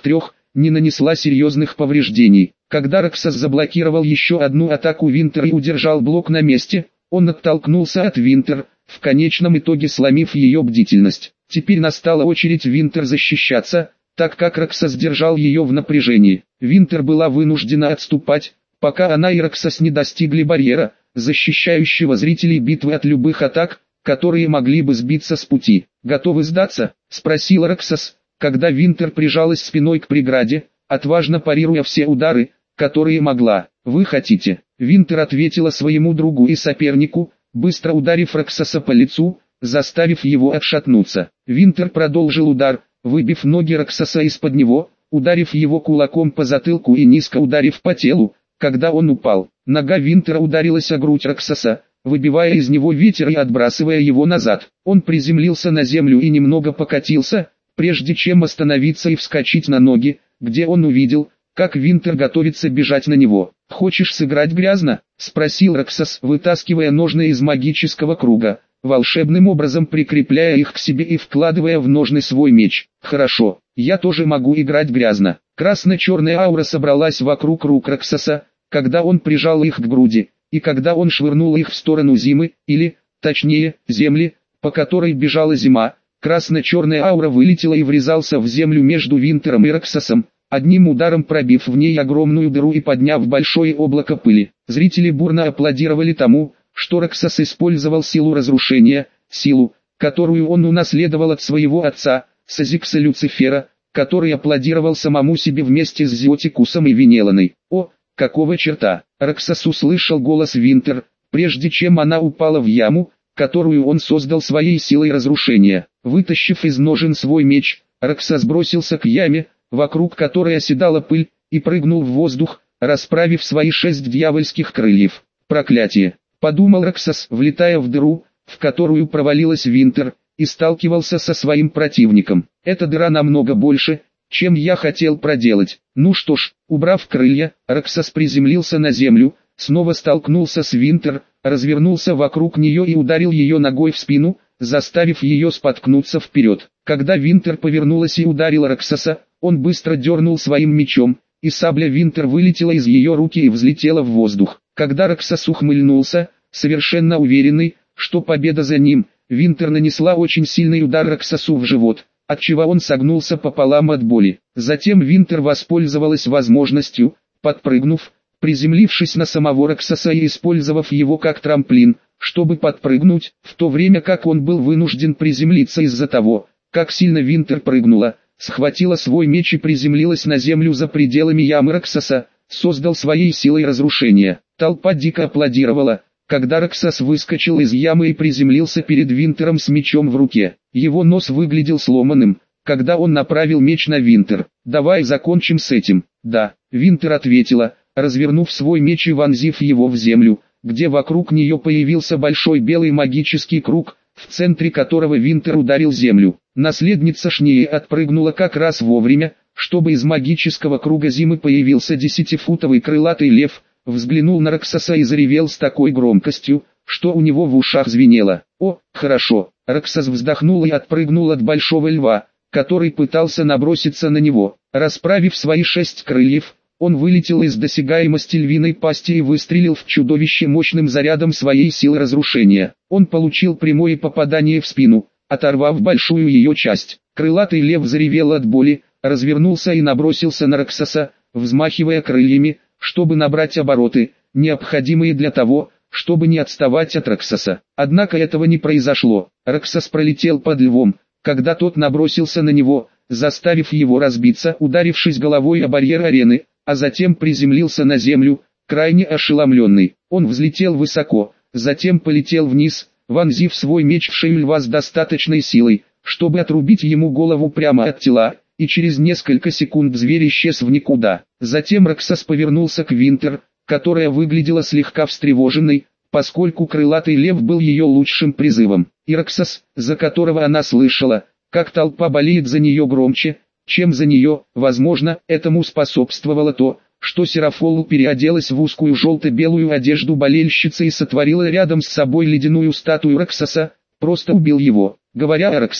не нанесла серьезных повреждений. Когда Роксос заблокировал еще одну атаку Винтер и удержал блок на месте, он оттолкнулся от Винтер, в конечном итоге сломив ее бдительность. Теперь настала очередь Винтер защищаться, так как Роксос держал ее в напряжении. Винтер была вынуждена отступать, пока она и Роксос не достигли барьера, защищающего зрителей битвы от любых атак, которые могли бы сбиться с пути. «Готовы сдаться?» – спросила Роксос, когда Винтер прижалась спиной к преграде, отважно парируя все удары, которые могла. «Вы хотите?» Винтер ответила своему другу и сопернику, быстро ударив Роксоса по лицу, заставив его отшатнуться. Винтер продолжил удар, выбив ноги Роксоса из-под него, ударив его кулаком по затылку и низко ударив по телу, когда он упал. Нога Винтера ударилась о грудь Роксоса, выбивая из него ветер и отбрасывая его назад. Он приземлился на землю и немного покатился, прежде чем остановиться и вскочить на ноги, где он увидел, как Винтер готовится бежать на него. «Хочешь сыграть грязно?» – спросил Роксос, вытаскивая ножны из магического круга, волшебным образом прикрепляя их к себе и вкладывая в ножны свой меч. «Хорошо, я тоже могу играть грязно». Красно-черная аура собралась вокруг рук Роксоса, когда он прижал их к груди, и когда он швырнул их в сторону зимы, или, точнее, земли, по которой бежала зима. Красно-черная аура вылетела и врезался в землю между Винтером и Роксосом, одним ударом пробив в ней огромную дыру и подняв большое облако пыли. Зрители бурно аплодировали тому, что Роксос использовал силу разрушения, силу, которую он унаследовал от своего отца, Сазикса Люцифера, который аплодировал самому себе вместе с Зиотикусом и Венеланой. «О, какого черта?» Роксос услышал голос Винтер, прежде чем она упала в яму, которую он создал своей силой разрушения. Вытащив из ножен свой меч, Роксос бросился к яме, вокруг которой оседала пыль, и прыгнул в воздух, расправив свои 6 дьявольских крыльев. «Проклятие!» – подумал Роксос, влетая в дыру, в которую провалилась Винтер, и сталкивался со своим противником. «Эта дыра намного больше, чем я хотел проделать». Ну что ж, убрав крылья, Роксос приземлился на землю, снова столкнулся с Винтер, развернулся вокруг нее и ударил ее ногой в спину, заставив ее споткнуться вперед. Когда Винтер повернулась и ударила Роксоса, он быстро дернул своим мечом, и сабля Винтер вылетела из ее руки и взлетела в воздух. Когда Роксос ухмыльнулся, совершенно уверенный, что победа за ним, Винтер нанесла очень сильный удар Роксосу в живот, отчего он согнулся пополам от боли. Затем Винтер воспользовалась возможностью, подпрыгнув, приземлившись на самого Роксоса и использовав его как трамплин, чтобы подпрыгнуть, в то время как он был вынужден приземлиться из-за того, как сильно Винтер прыгнула, схватила свой меч и приземлилась на землю за пределами ямы Роксоса, создал своей силой разрушение. Толпа дико аплодировала, когда Роксос выскочил из ямы и приземлился перед Винтером с мечом в руке. Его нос выглядел сломанным, когда он направил меч на Винтер. «Давай закончим с этим». «Да», Винтер ответила, развернув свой меч и вонзив его в землю, где вокруг нее появился большой белый магический круг, в центре которого Винтер ударил землю. Наследница Шнии отпрыгнула как раз вовремя, чтобы из магического круга зимы появился 10-футовый крылатый лев, взглянул на Роксоса и заревел с такой громкостью, что у него в ушах звенело. «О, хорошо!» Роксос вздохнул и отпрыгнул от большого льва, который пытался наброситься на него. Расправив свои 6 крыльев, он вылетел из досягаемости львиной пасти и выстрелил в чудовище мощным зарядом своей силы разрушения. Он получил прямое попадание в спину, оторвав большую ее часть. Крылатый лев заревел от боли, развернулся и набросился на Роксоса, взмахивая крыльями, чтобы набрать обороты, необходимые для того, чтобы не отставать от Роксоса. Однако этого не произошло. Роксос пролетел под львом, когда тот набросился на него, заставив его разбиться, ударившись головой о барьер арены, а затем приземлился на землю, крайне ошеломленный. Он взлетел высоко, затем полетел вниз, вонзив свой меч в шею льва с достаточной силой, чтобы отрубить ему голову прямо от тела, и через несколько секунд зверь исчез в никуда. Затем Роксос повернулся к Винтер, которая выглядела слегка встревоженной, поскольку крылатый лев был ее лучшим призывом. И Роксос, за которого она слышала, как толпа болеет за нее громче, чем за нее. Возможно, этому способствовало то, что Серафолу переоделась в узкую желто-белую одежду болельщицы и сотворила рядом с собой ледяную статую Роксоса, просто убил его. Говоря о Роксосе,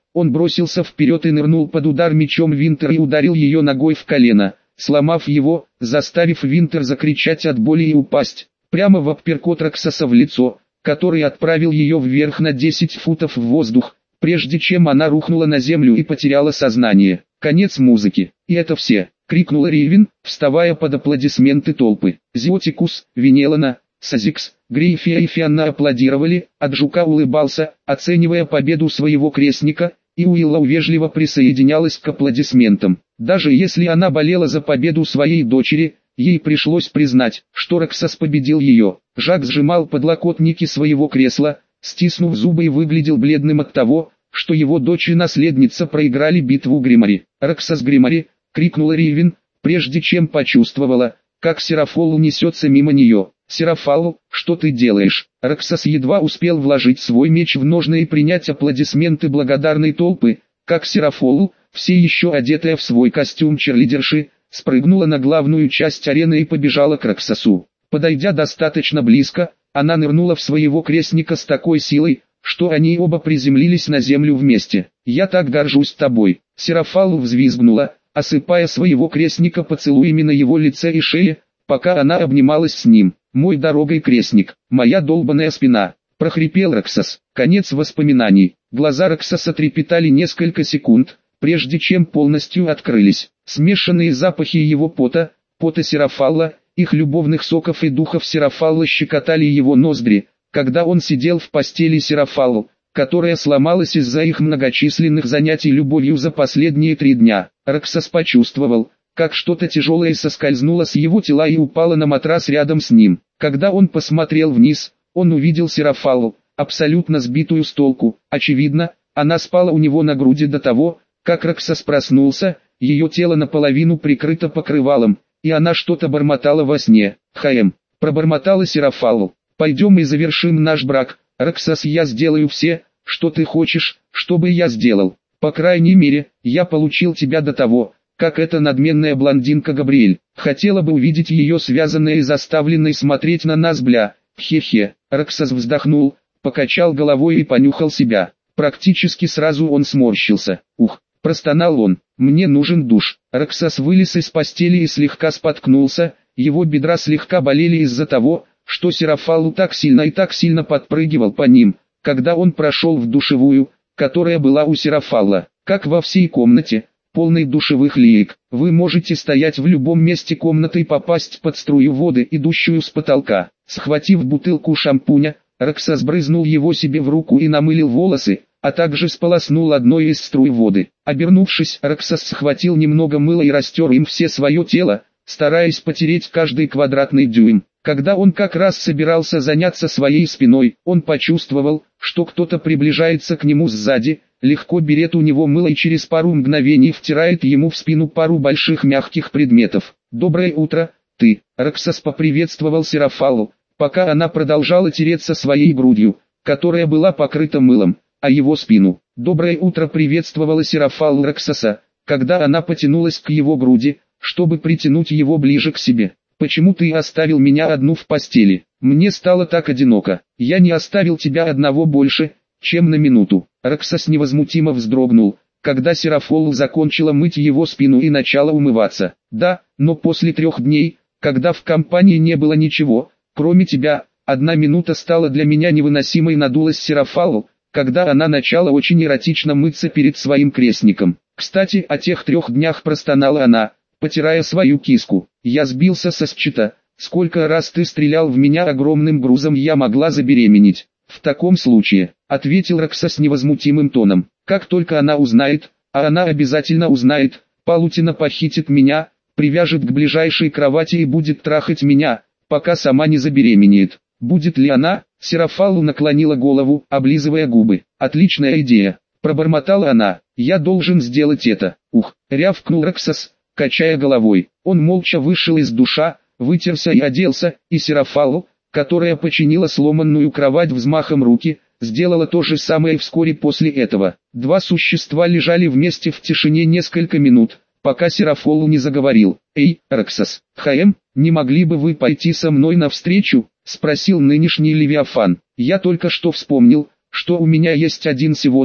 Он бросился вперед и нырнул под удар мечом Винтер и ударил ее ногой в колено, сломав его, заставив Винтер закричать от боли и упасть, прямо в апперкот Роксаса в лицо, который отправил ее вверх на 10 футов в воздух, прежде чем она рухнула на землю и потеряла сознание. Конец музыки. И это все, крикнула Ривен, вставая под аплодисменты толпы. Зиотикус, Венелана, Сазикс, Грейфия и Фианна аплодировали, а Джука улыбался, оценивая победу своего крестника, и Уиллоу вежливо присоединялась к аплодисментам. Даже если она болела за победу своей дочери, ей пришлось признать, что Роксас победил ее. Жак сжимал подлокотники своего кресла, стиснув зубы, и выглядел бледным от того, что его дочь и наследница проиграли битву Гримари. «Роксас Гримари!» — крикнула Ривен, прежде чем почувствовала, как Серафолл несется мимо нее. «Серафолл, что ты делаешь?» Роксас едва успел вложить свой меч в ножны и принять аплодисменты благодарной толпы, как Серафолл, все еще одетая в свой костюм черлидерши, спрыгнула на главную часть арены и побежала к Роксасу. Подойдя достаточно близко, она нырнула в своего крестника с такой силой, что они оба приземлились на землю вместе. «Я так горжусь тобой!» Серафолл взвизгнула, осыпая своего крестника поцелуями на его лице и шее, пока она обнималась с ним. «Мой дорогой крестник, моя долбаная спина!» — прохрипел Роксас. Конец воспоминаний. Глаза Роксаса трепетали несколько секунд, прежде чем полностью открылись. Смешанные запахи его пота Серафолла, их любовных соков и духов Серафолла щекотали его ноздри, когда он сидел в постели Серафолл, которая сломалась из-за их многочисленных занятий любовью за последние 3 дня. Роксас почувствовал, как что-то тяжелое соскользнуло с его тела и упало на матрас рядом с ним. Когда он посмотрел вниз, он увидел Серафолл, абсолютно сбитую с толку. Очевидно, она спала у него на груди до того, как Роксас проснулся, ее тело наполовину прикрыто покрывалом, и она что-то бормотала во сне. Пробормотала Серафолл. «Пойдем и завершим наш брак, Роксас, я сделаю все, что ты хочешь, чтобы я сделал. По крайней мере, я получил тебя до того, как эта надменная блондинка Габриэль. Хотела бы увидеть ее связанной и заставленной смотреть на нас, бля, хе-хе». Роксас вздохнул, покачал головой и понюхал себя. Практически сразу он сморщился. «Ух!» — простонал он. «Мне нужен душ». Роксас вылез из постели и слегка споткнулся, его бедра слегка болели из-за того, что Серафолл так сильно подпрыгивал по ним, когда он прошел в душевую, которая была у Серафолла. Как во всей комнате, полной душевых леек, вы можете стоять в любом месте комнаты и попасть под струю воды, идущую с потолка. Схватив бутылку шампуня, Роксас брызнул его себе в руку и намылил волосы, а также сполоснул одной из струй воды. Обернувшись, Роксас схватил немного мыла и растер им все свое тело, стараясь потереть каждый квадратный дюйм. Когда он как раз собирался заняться своей спиной, он почувствовал, что кто-то приближается к нему сзади, легко берет у него мыло и через пару мгновений втирает ему в спину пару больших мягких предметов. «Доброе утро, ты!» Роксас поприветствовал Серафолл, пока она продолжала тереться своей грудью, которая была покрыта мылом, а его спину. «Доброе утро!» приветствовала Серафолл Роксаса, когда она потянулась к его груди, чтобы притянуть его ближе к себе. «Почему ты оставил меня одну в постели? Мне стало так одиноко. Я не оставил тебя одного больше, чем на минуту». Роксас невозмутимо вздрогнул, когда Серафолл закончила мыть его спину и начала умываться. «Да, но после 3 дней, когда в компании не было ничего, кроме тебя, 1 минута стала для меня невыносимой», надулась Серафолл, когда она начала очень эротично мыться перед своим крестником. «Кстати, о тех 3 днях», простонала она, потирая свою киску. «Я сбился со счета. Сколько раз ты стрелял в меня огромным грузом, я могла забеременеть». «В таком случае», — ответил Роксас невозмутимым тоном, «как только она узнает, а она обязательно узнает, Палутина похитит меня, привяжет к ближайшей кровати и будет трахать меня, пока сама не забеременеет». «Будет ли она?» Серафолл наклонила голову, облизывая губы. «Отличная идея», — пробормотала она. «Я должен сделать это». «Ух!» — рявкнул Роксас, качая головой. Он молча вышел из душа, вытерся и оделся, и Серафолл, которая починила сломанную кровать взмахом руки, сделала то же самое вскоре после этого. 2 существа лежали вместе в тишине несколько минут, пока Серафолл не заговорил. «Эй, Роксас, не могли бы вы пойти со мной навстречу?» — спросил нынешний Левиафан. «Я только что вспомнил, что у меня есть один сегодня,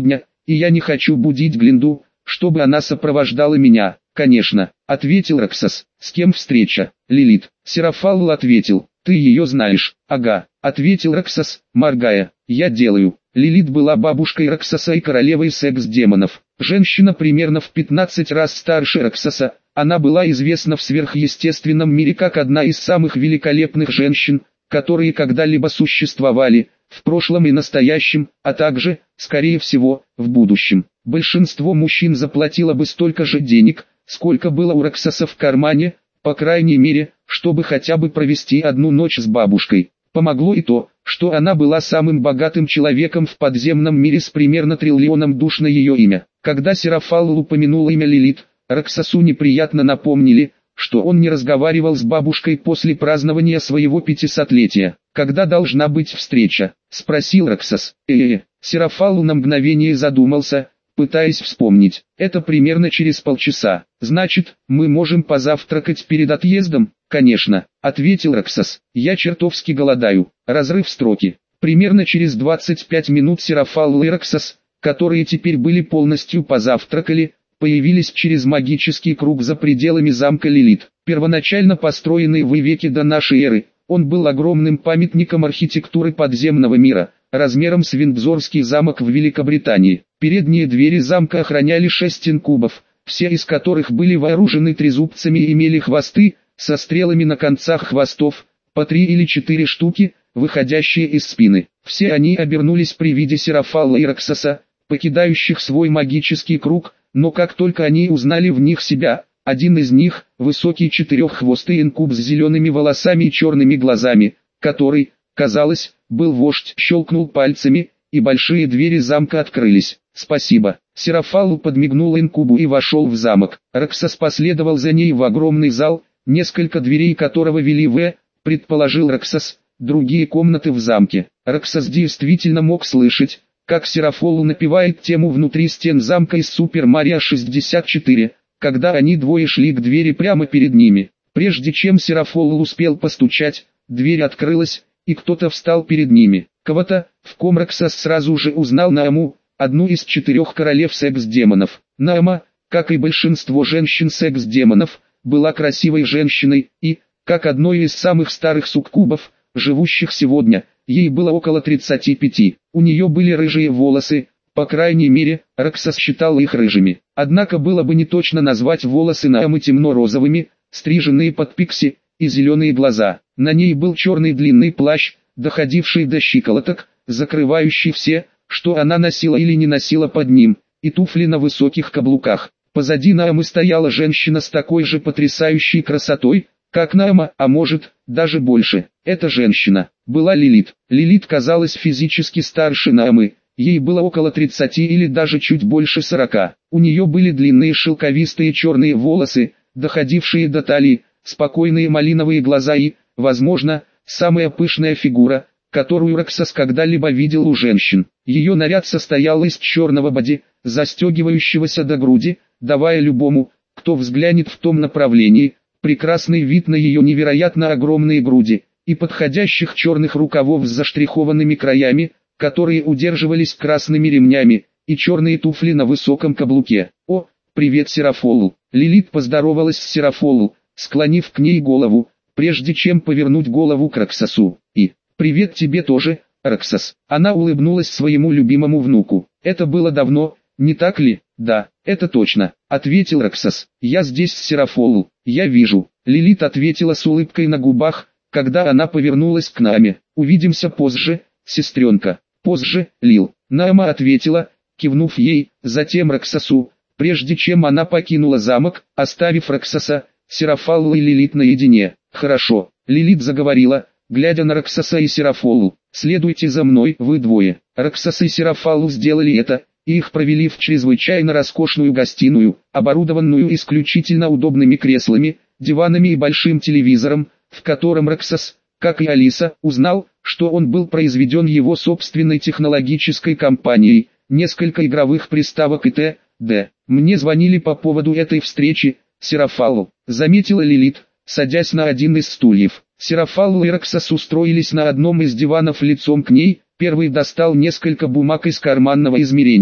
и я не хочу будить Глинду, чтобы она сопровождала меня. Конечно, ответил Роксос. С кем встреча? Лилит. Серафаул ответил. Ты ее знаешь? Ага, ответил Роксос, моргая. Я делаю. Лилит была бабушкой Роксоса и королевой секс-демонов. Женщина примерно в 15 раз старше Роксоса. Она была известна в сверхъестественном мире как одна из самых великолепных женщин, которые когда-либо существовали, в прошлом и настоящем, а также, скорее всего, в будущем. Большинство мужчин заплатило бы столько же денег, сколько было у Роксоса в кармане, по крайней мере, чтобы хотя бы провести одну ночь с бабушкой. Помогло и то, что она была самым богатым человеком в подземном мире с примерно триллионом душ на ее имя. Когда Серафаул упомянул имя Лилит, Роксосу неприятно напомнили, что он не разговаривал с бабушкой после празднования своего 500-летия. «Когда должна быть встреча?» – спросил Роксос. Серафаул на мгновение задумался, пытаясь вспомнить. «Это примерно через полчаса. Значит, мы можем позавтракать перед отъездом?» «Конечно», — ответил Роксос. «Я чертовски голодаю». Разрыв строки. Примерно через 25 минут Серафаул и Роксос, которые теперь были полностью позавтракали, появились через магический круг за пределами замка Лилит. Первоначально построенный в веке до нашей эры, он был огромным памятником архитектуры подземного мира, размером с Виндзорский замок в Великобритании. Передние двери замка охраняли 6 инкубов, все из которых были вооружены трезубцами и имели хвосты, со стрелами на концах хвостов, по 3 или 4 штуки, выходящие из спины. Все они обернулись при виде Серафаула и Роксоса, покидающих свой магический круг, но как только они узнали в них себя, один из них, высокий четыреххвостый инкуб с зелеными волосами и черными глазами, который, казалось, был вождь, щелкнул пальцами, и большие двери замка открылись. «Спасибо». Серафаул подмигнул инкубу и вошел в замок. Роксос последовал за ней в огромный зал, несколько дверей которого вели предположил Роксос, другие комнаты в замке. Роксос действительно мог слышать, как Серафаул напевает тему внутри стен замка из Супер Марио 64, когда они двое шли к двери прямо перед ними. Прежде чем Серафаул успел постучать, дверь открылась, и кто-то встал перед ними. Кого-то, в ком Роксос сразу же узнал Нааму, одну из 4 королев секс-демонов. Наама, как и большинство женщин-секс-демонов, была красивой женщиной и, как одной из самых старых суккубов, живущих сегодня, ей было около 35. У нее были рыжие волосы, по крайней мере, Роксос считал их рыжими. Однако было бы не точно назвать волосы Наамы темно-розовыми, стриженные под пикси, и зеленые глаза. На ней был черный длинный плащ, доходивший до щиколоток, закрывающий все, что она носила или не носила под ним, и туфли на высоких каблуках. Позади Наамы стояла женщина с такой же потрясающей красотой, как Наама, а может, даже больше. Эта женщина была Лилит. Лилит казалась физически старше Наамы, ей было около 30 или даже чуть больше 40. У нее были длинные шелковистые черные волосы, доходившие до талии, спокойные малиновые глаза и, возможно, самая пышная фигура, которую Роксос когда-либо видел у женщин. Ее наряд состоял из черного боди, застегивающегося до груди, давая любому, кто взглянет в том направлении, прекрасный вид на ее невероятно огромные груди, и подходящих черных рукавов с заштрихованными краями, которые удерживались красными ремнями, и черные туфли на высоком каблуке. «О, привет, Серафаул!» Лилит поздоровалась с Серафаул, склонив к ней голову, прежде чем повернуть голову к Роксосу. «И привет тебе тоже, Роксос!» Она улыбнулась своему любимому внуку. «Это было давно, не так ли?» «Да, это точно», — ответил Роксос. «Я здесь с Серафаул, я вижу». Лилит ответила с улыбкой на губах, когда она повернулась к Нааме. «Увидимся позже, сестренка». «Позже, Лил». Наама ответила, кивнув ей, затем Роксосу, прежде чем она покинула замок, оставив Роксоса, Серафаул и Лилит наедине. «Хорошо», — Лилит заговорила, глядя на Роксоса и Серафаул. «Следуйте за мной, вы двое». Роксос и Серафаул сделали это, и их провели в чрезвычайно роскошную гостиную, оборудованную исключительно удобными креслами, диванами и большим телевизором, в котором Роксос, как и Алиса, узнал, что он был произведен его собственной технологической компанией, несколько игровых приставок и т.д. «Мне звонили по поводу этой встречи, Серафаул», — заметила Лилит, садясь на один из стульев. Серафаул и Роксос устроились на одном из диванов лицом к ней. Первый достал несколько бумаг из карманного измерения.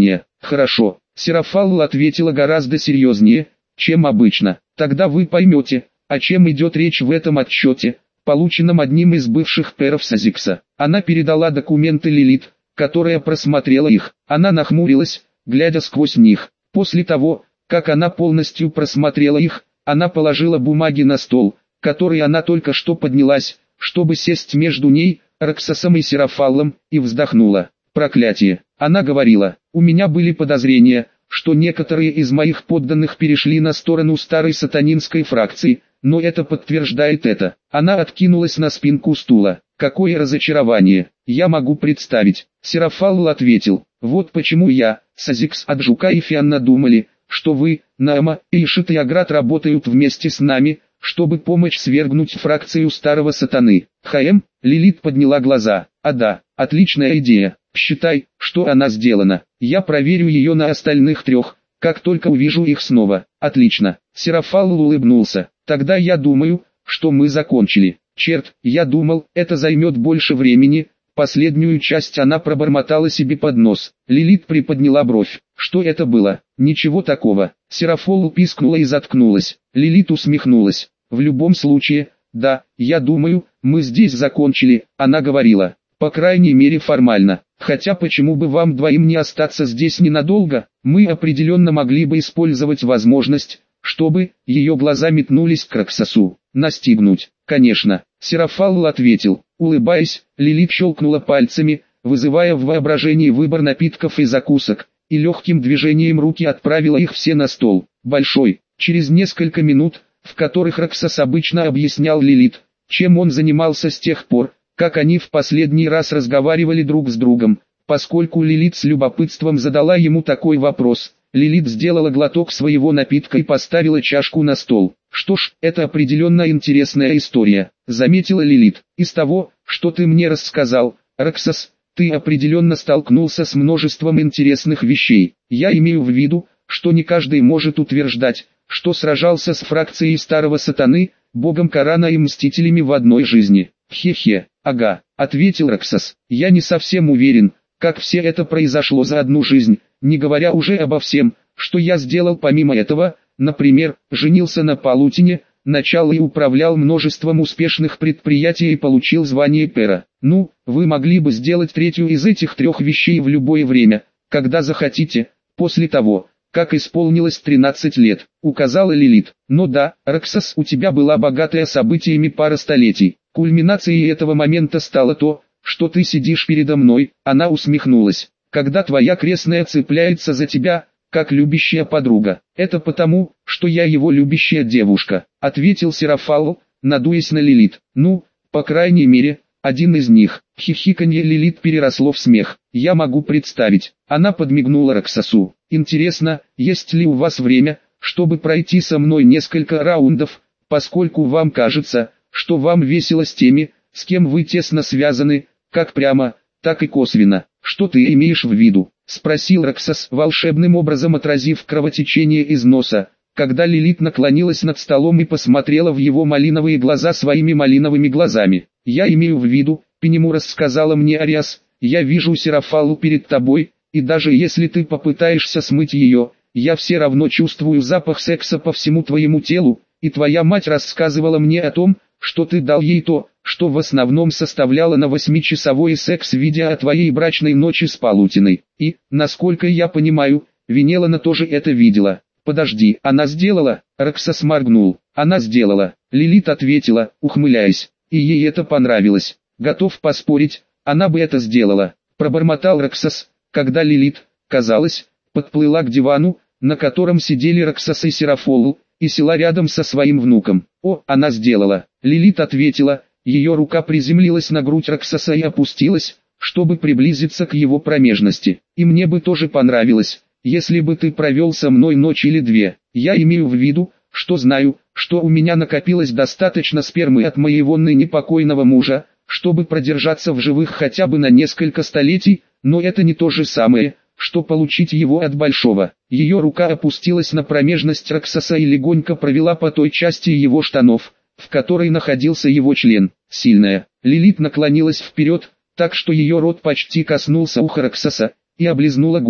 Хорошо, Серафалла ответила гораздо серьезнее, чем обычно. Тогда вы поймете, о чем идет речь в этом отчете, полученном одним из бывших пэров Сазикса. Она передала документы Лилит, которая просмотрела их. Она нахмурилась, глядя сквозь них. После того, как она полностью просмотрела их, она положила бумаги на стол, который она только что поднялась, чтобы сесть между ней, Роксосом и Серафаллом, и вздохнула. Проклятие. Она говорила, у меня были подозрения, что некоторые из моих подданных перешли на сторону старой сатанинской фракции, но это подтверждает это. Она откинулась на спинку стула. Какое разочарование, я могу представить. Серафалл ответил, вот почему я, Сазикс Аджука и Фианна думали, что вы, Наама, Ишит и Аград работают вместе с нами, чтобы помочь свергнуть фракцию старого сатаны. Лилит подняла глаза. А да, отличная идея. Считай, что она сделана. Я проверю ее на остальных трех, как только увижу их снова. Отлично. Серафалл улыбнулся. Тогда я думаю, что мы закончили. Черт, я думал, это займет больше времени. Последнюю часть она пробормотала себе под нос. Лилит приподняла бровь. Что это было? Ничего такого. Серафалл пискнула и заткнулась. Лилит усмехнулась. В любом случае, да, я думаю, мы здесь закончили, она говорила. По крайней мере формально. Хотя почему бы вам двоим не остаться здесь ненадолго? Мы определенно могли бы использовать возможность, чтобы ее глаза метнулись к Роксосу. Настигнуть. Конечно, Серафалл ответил. Улыбаясь, Лилит щелкнула пальцами, вызывая в воображении выбор напитков и закусок, и легким движением руки отправила их все на стол. Большой. Через несколько минут, в которых Роксос обычно объяснял Лилит, чем он занимался с тех пор, как они в последний раз разговаривали друг с другом. Поскольку Лилит с любопытством задала ему такой вопрос, Лилит сделала глоток своего напитка и поставила чашку на стол. «Что ж, это определенно интересная история», — заметила Лилит. «Из того, что ты мне рассказал, Роксос, ты определенно столкнулся с множеством интересных вещей. Я имею в виду, что не каждый может утверждать, что сражался с фракцией старого сатаны, богом Корана и мстителями в одной жизни». «Хе-хе, ага», — ответил Роксос. «Я не совсем уверен, как все это произошло за одну жизнь, не говоря уже обо всем, что я сделал помимо этого, например, женился на Палутине, начал и управлял множеством успешных предприятий и получил звание пэра. Ну, вы могли бы сделать третью из этих трех вещей в любое время, когда захотите, после того, как исполнилось 13 лет», — указала Лилит. «Но да, Роксос, у тебя была богатая событиями пара столетий. Кульминацией этого момента стало то, что ты сидишь передо мной», — она усмехнулась. «Когда твоя крестная цепляется за тебя, как любящая подруга. Это потому, что я его любящая девушка», — ответил Серафалл, надуясь на Лилит. «Ну, по крайней мере, один из них». Хихиканье Лилит переросло в смех. «Я могу представить». Она подмигнула Роксосу. «Интересно, есть ли у вас время, чтобы пройти со мной несколько раундов, поскольку вам кажется, что вам весело с теми, с кем вы тесно связаны, как прямо, так и косвенно». «Что ты имеешь в виду?» — спросил Роксос, волшебным образом отразив кровотечение из носа, когда Лилит наклонилась над столом и посмотрела в его малиновые глаза своими малиновыми глазами. «Я имею в виду, Пенемурас сказала мне Ариас, я вижу Серафаллу перед тобой, и даже если ты попытаешься смыть ее, я все равно чувствую запах секса по всему твоему телу, и твоя мать рассказывала мне о том, что ты дал ей то, что в основном составляло на 8-часовой секс-видео о твоей брачной ночи с Палутиной. И, насколько я понимаю, Венелана тоже это видела». «Подожди, она сделала?» Роксос моргнул. «Она сделала», Лилит ответила, ухмыляясь. «И ей это понравилось. Готов поспорить, она бы это сделала», пробормотал Роксос, когда Лилит, казалось, подплыла к дивану, на котором сидели Роксос и Серафалл, и села рядом со своим внуком. «О, она сделала», Лилит ответила, ее рука приземлилась на грудь Роксоса и опустилась, чтобы приблизиться к его промежности. «И мне бы тоже понравилось, если бы ты провел со мной ночь или две. Я имею в виду, что знаю, что у меня накопилось достаточно спермы от моего ныне покойного мужа, чтобы продержаться в живых хотя бы на несколько столетий, но это не то же самое, что получить его от большого». Ее рука опустилась на промежность Роксоса и легонько провела по той части его штанов, в которой находился его член. Сильная. Лилит наклонилась вперед, так что ее рот почти коснулся уха Роксоса, и облизнула губы.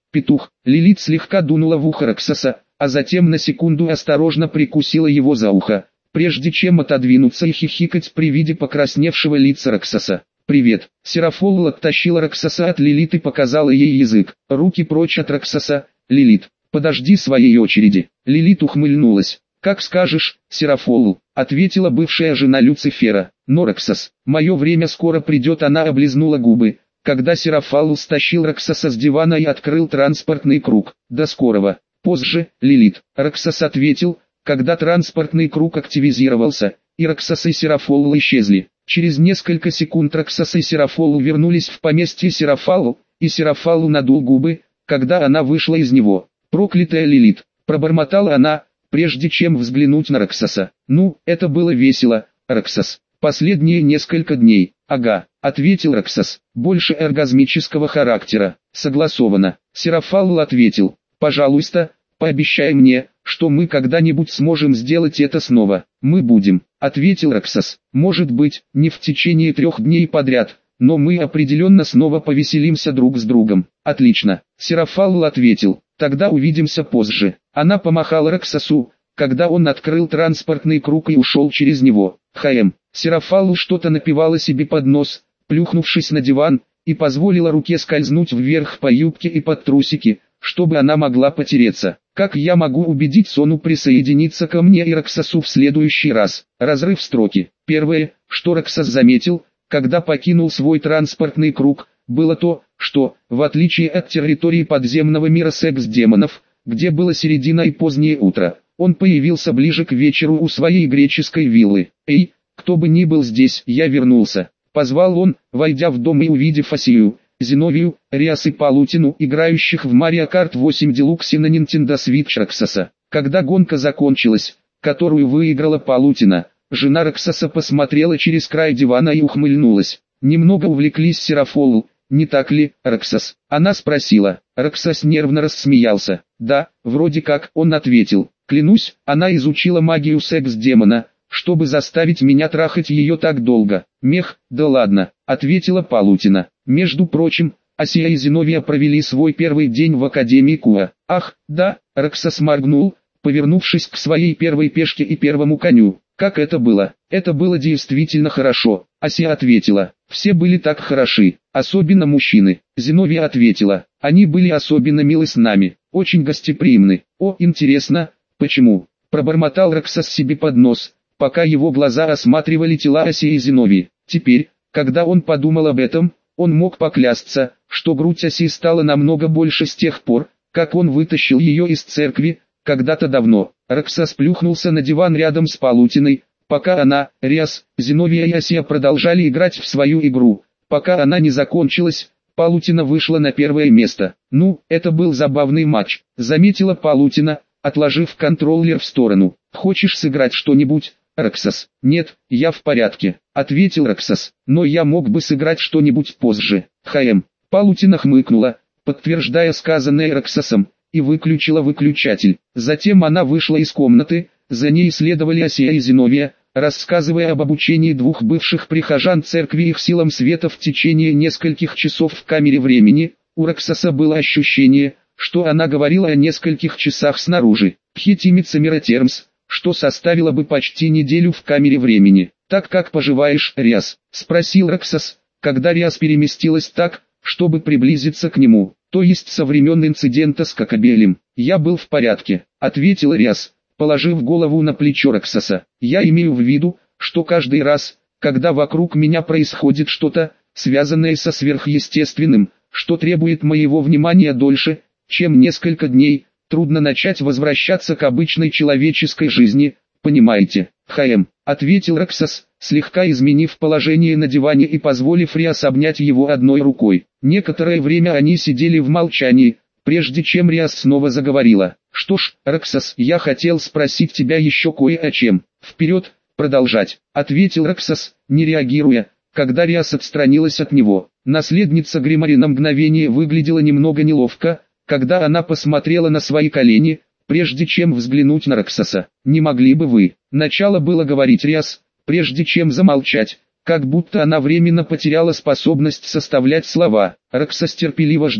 Петух. Лилит слегка дунула в ухо Роксоса, а затем на секунду осторожно прикусила его за ухо, прежде чем отодвинуться и хихикать при виде покрасневшего лица Роксоса. «Привет». Серафолл оттащила Роксоса от Лилит и показала ей язык. «Руки прочь от Роксоса, Лилит. Подожди своей очереди». Лилит ухмыльнулась. «Как скажешь, Серафолл», — ответила бывшая жена Люцифера. «Но Роксос, мое время скоро придет». Она облизнула губы, когда Серафолл стащил Роксоса с дивана и открыл транспортный круг. «До скорого». «Позже, Лилит», — Роксос ответил, когда транспортный круг активизировался, и Роксос и Серафолл исчезли. Через несколько секунд Роксос и Серафолл вернулись в поместье Серафолл, и Серафолл надул губы, когда она вышла из него. «Проклятая Лилит», — пробормотала она, прежде чем взглянуть на Роксоса. «Ну, это было весело, Роксос. Последние несколько дней». «Ага», — ответил Роксос. «Больше оргазмического характера». «Согласовано». Серафолл ответил. «Пожалуйста, пообещай мне, что мы когда-нибудь сможем сделать это снова». «Мы будем», — ответил Роксос. «Может быть, не в течение 3 дней подряд, но мы определенно снова повеселимся друг с другом». «Отлично», — Серафолл ответил. «Тогда увидимся позже». Она помахала Роксосу, когда он открыл транспортный круг и ушел через него. Серафолл что-то напевала себе под нос, плюхнувшись на диван, и позволила руке скользнуть вверх по юбке и под трусики, чтобы она могла потереться. «Как я могу убедить Сону присоединиться ко мне и Роксосу в следующий раз?» Разрыв строки. Первое, что Роксос заметил, когда покинул свой транспортный круг, было то, что, в отличие от территории подземного мира секс-демонов, где было середина и позднее утро, он появился ближе к вечеру у своей греческой виллы. «Эй, кто бы ни был здесь, я вернулся», — позвал он, войдя в дом и увидев Асию, Зиновию, Риас и Палутину, играющих в Mario Kart 8 Deluxe на Nintendo Switch Роксоса. Когда гонка закончилась, которую выиграла Палутина, жена Роксоса посмотрела через край дивана и ухмыльнулась. «Немного увлеклись Серафолл, не так ли, Роксос?» Она спросила. Роксос нервно рассмеялся. «Да, вроде как», он ответил. «Клянусь, она изучила магию секс-демона, чтобы заставить меня трахать ее так долго». «Мех, да ладно», ответила Палутина. «Между прочим, Асия и Зиновия провели свой первый день в Академии Куа». «Ах, да», Роксос моргнул, повернувшись к своей первой пешке и первому коню. «Как это было?» «Это было действительно хорошо», Асия ответила. «Все были так хороши, особенно мужчины». Зиновия ответила. «Они были особенно милы с нами, очень гостеприимны». «О, интересно, почему?» Пробормотал Роксос себе под нос, пока его глаза осматривали тела Асии и Зиновии. Теперь, когда он подумал об этом, он мог поклясться, что грудь Асии стала намного больше с тех пор, как он вытащил ее из церкви, когда-то давно. Роксос плюхнулся на диван рядом с Палутиной, пока она, Риас, Зиновия и Асия продолжали играть в свою игру. Пока она не закончилась, Палутина вышла на первое место. «Ну, это был забавный матч», заметила Палутина, отложив контроллер в сторону. «Хочешь сыграть что-нибудь, Роксос?» «Нет, я в порядке», ответил Роксос. «Но я мог бы сыграть что-нибудь позже». Палутина хмыкнула, подтверждая сказанное Роксосом, и выключила выключатель. Затем она вышла из комнаты, за ней следовали Асия и Зиновия, рассказывая об обучении 2 бывших прихожан церкви их силам света в течение нескольких часов в камере времени. У Роксоса было ощущение, что она говорила о нескольких часах снаружи. Хитимица Миратермс, что составило бы почти неделю в камере времени. «Так как поживаешь, Риас?» — спросил Роксос, когда Риас переместилась так, чтобы приблизиться к нему, то есть со времен инцидента с Кокобелем. «Я был в порядке», — ответил Риас, положив голову на плечо Роксоса. «Я имею в виду, что каждый раз, когда вокруг меня происходит что-то, связанное со сверхъестественным, что требует моего внимания дольше, чем несколько дней, трудно начать возвращаться к обычной человеческой жизни, понимаете?» Ответил Роксос, слегка изменив положение на диване и позволив Риас обнять его одной рукой. Некоторое время они сидели в молчании, прежде чем Риас снова заговорила. «Что ж, Роксос, я хотел спросить тебя еще кое о чем». «Вперед, продолжать», ответил Роксос, не реагируя, когда Риас отстранилась от него. Наследница Гримари на мгновение выглядела немного неловко, когда она посмотрела на свои колени, прежде чем взглянуть на Роксоса. «Не могли бы вы?» Начало было говорить Риас, прежде чем замолчать, как будто она временно потеряла способность составлять слова. Роксос терпеливо ждал,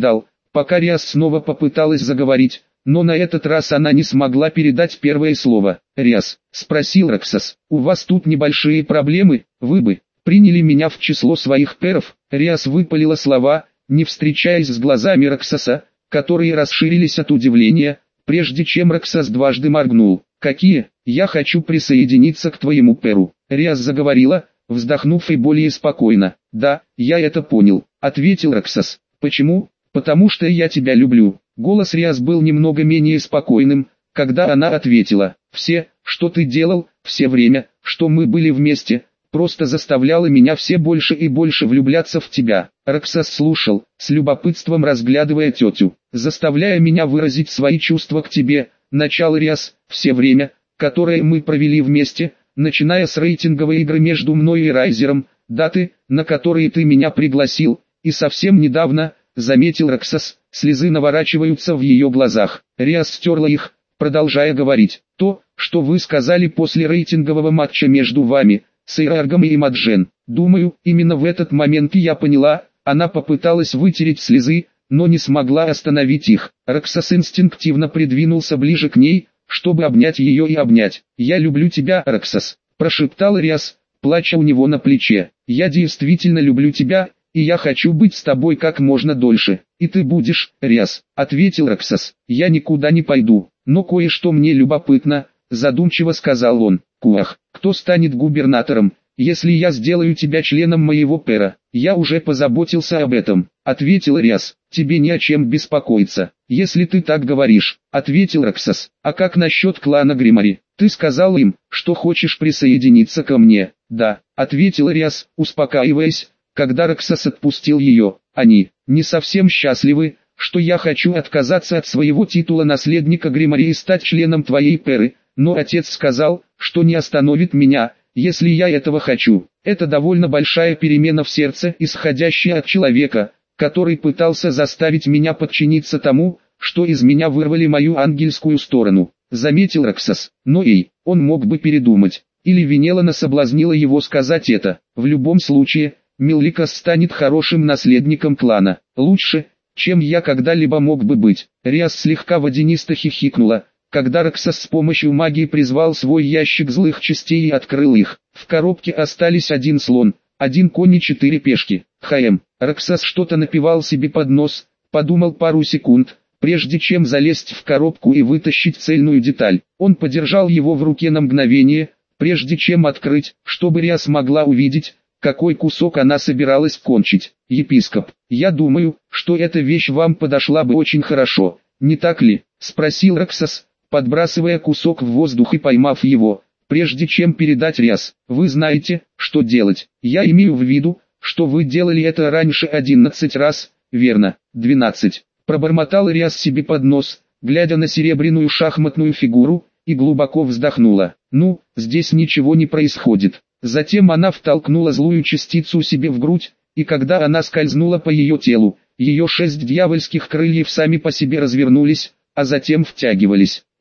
пока Риас снова попыталась заговорить, но на этот раз она не смогла передать первое слово. «Риас», — спросил Роксас, — «у вас тут небольшие проблемы, вы бы приняли меня в число своих перов?» Риас выпалила слова, не встречаясь с глазами Роксаса, которые расширились от удивления, прежде чем Роксас дважды моргнул. «Какие? Я хочу присоединиться к твоему перу», — Риас заговорила, вздохнув и более спокойно. «Да, я это понял», — ответил Роксас. «Почему?» «Потому что я тебя люблю». Голос Риас был немного менее спокойным, когда она ответила. «Все, что ты делал, все время, что мы были вместе, просто заставляло меня все больше и больше влюбляться в тебя». Роксас слушал, с любопытством разглядывая тетю, заставляя меня выразить свои чувства к тебе. Начало Риас, все время, которое мы провели вместе, начиная с рейтинговой игры между мной и Райзером, даты, на которые ты меня пригласил, и совсем недавно, заметил Роксас, слезы наворачиваются в ее глазах. Риас стерла их, продолжая говорить. «То, что вы сказали после рейтингового матча между вами, Сейраргом и Имаджен. Думаю, именно в этот момент я поняла». Она попыталась вытереть слезы, но не смогла остановить их. Роксас инстинктивно придвинулся ближе к ней, чтобы обнять ее и обнять. «Я люблю тебя, Роксас», — прошептал Риас, плача у него на плече. «Я действительно люблю тебя, и я хочу быть с тобой как можно дольше». «И ты будешь, Риас», — ответил Роксас. «Я никуда не пойду, но кое-что мне любопытно», — задумчиво сказал он. «Куах, кто станет губернатором, если я сделаю тебя членом моего пера?» «Я уже позаботился об этом», — ответил Риас. «Тебе не о чем беспокоиться, если ты так говоришь», — ответил Роксас. «А как насчет клана Гримари? Ты сказал им, что хочешь присоединиться ко мне?» «Да», — ответил Риас, успокаиваясь, когда Роксас отпустил ее. «Они не совсем счастливы, что я хочу отказаться от своего титула наследника Гримари и стать членом твоей перы, но отец сказал, что не остановит меня, если я этого хочу». Это довольно большая перемена в сердце, исходящая от человека, который пытался заставить меня подчиниться тому, что из меня вырвали мою ангельскую сторону, заметил Роксас. Но он мог бы передумать, или Венелана соблазнила его сказать это. В любом случае, Милрикас станет хорошим наследником клана, лучше, чем я когда-либо мог бы быть. Риас слегка водянисто хихикнула, когда Роксас с помощью магии призвал свой ящик злых частей и открыл их. В коробке остались один слон, один конь и 4 пешки. Роксас что-то напевал себе под нос, подумал пару секунд, прежде чем залезть в коробку и вытащить цельную деталь. Он подержал его в руке на мгновение, прежде чем открыть, чтобы Риас могла увидеть, какой кусок она собиралась кончить. «Епископ, я думаю, что эта вещь вам подошла бы очень хорошо, не так ли?» — спросил Роксас, подбрасывая кусок в воздух и поймав его, прежде чем передать Риас. «Вы знаете, что делать. Я имею в виду, что вы делали это раньше 11 раз, верно?» «12», — пробормотал Риас себе под нос, глядя на серебряную шахматную фигуру, и глубоко вздохнула. «Ну, здесь ничего не происходит». Затем она втолкнула злую частицу себе в грудь, и когда она скользнула по ее телу, ее 6 дьявольских крыльев сами по себе развернулись, а затем втягивались.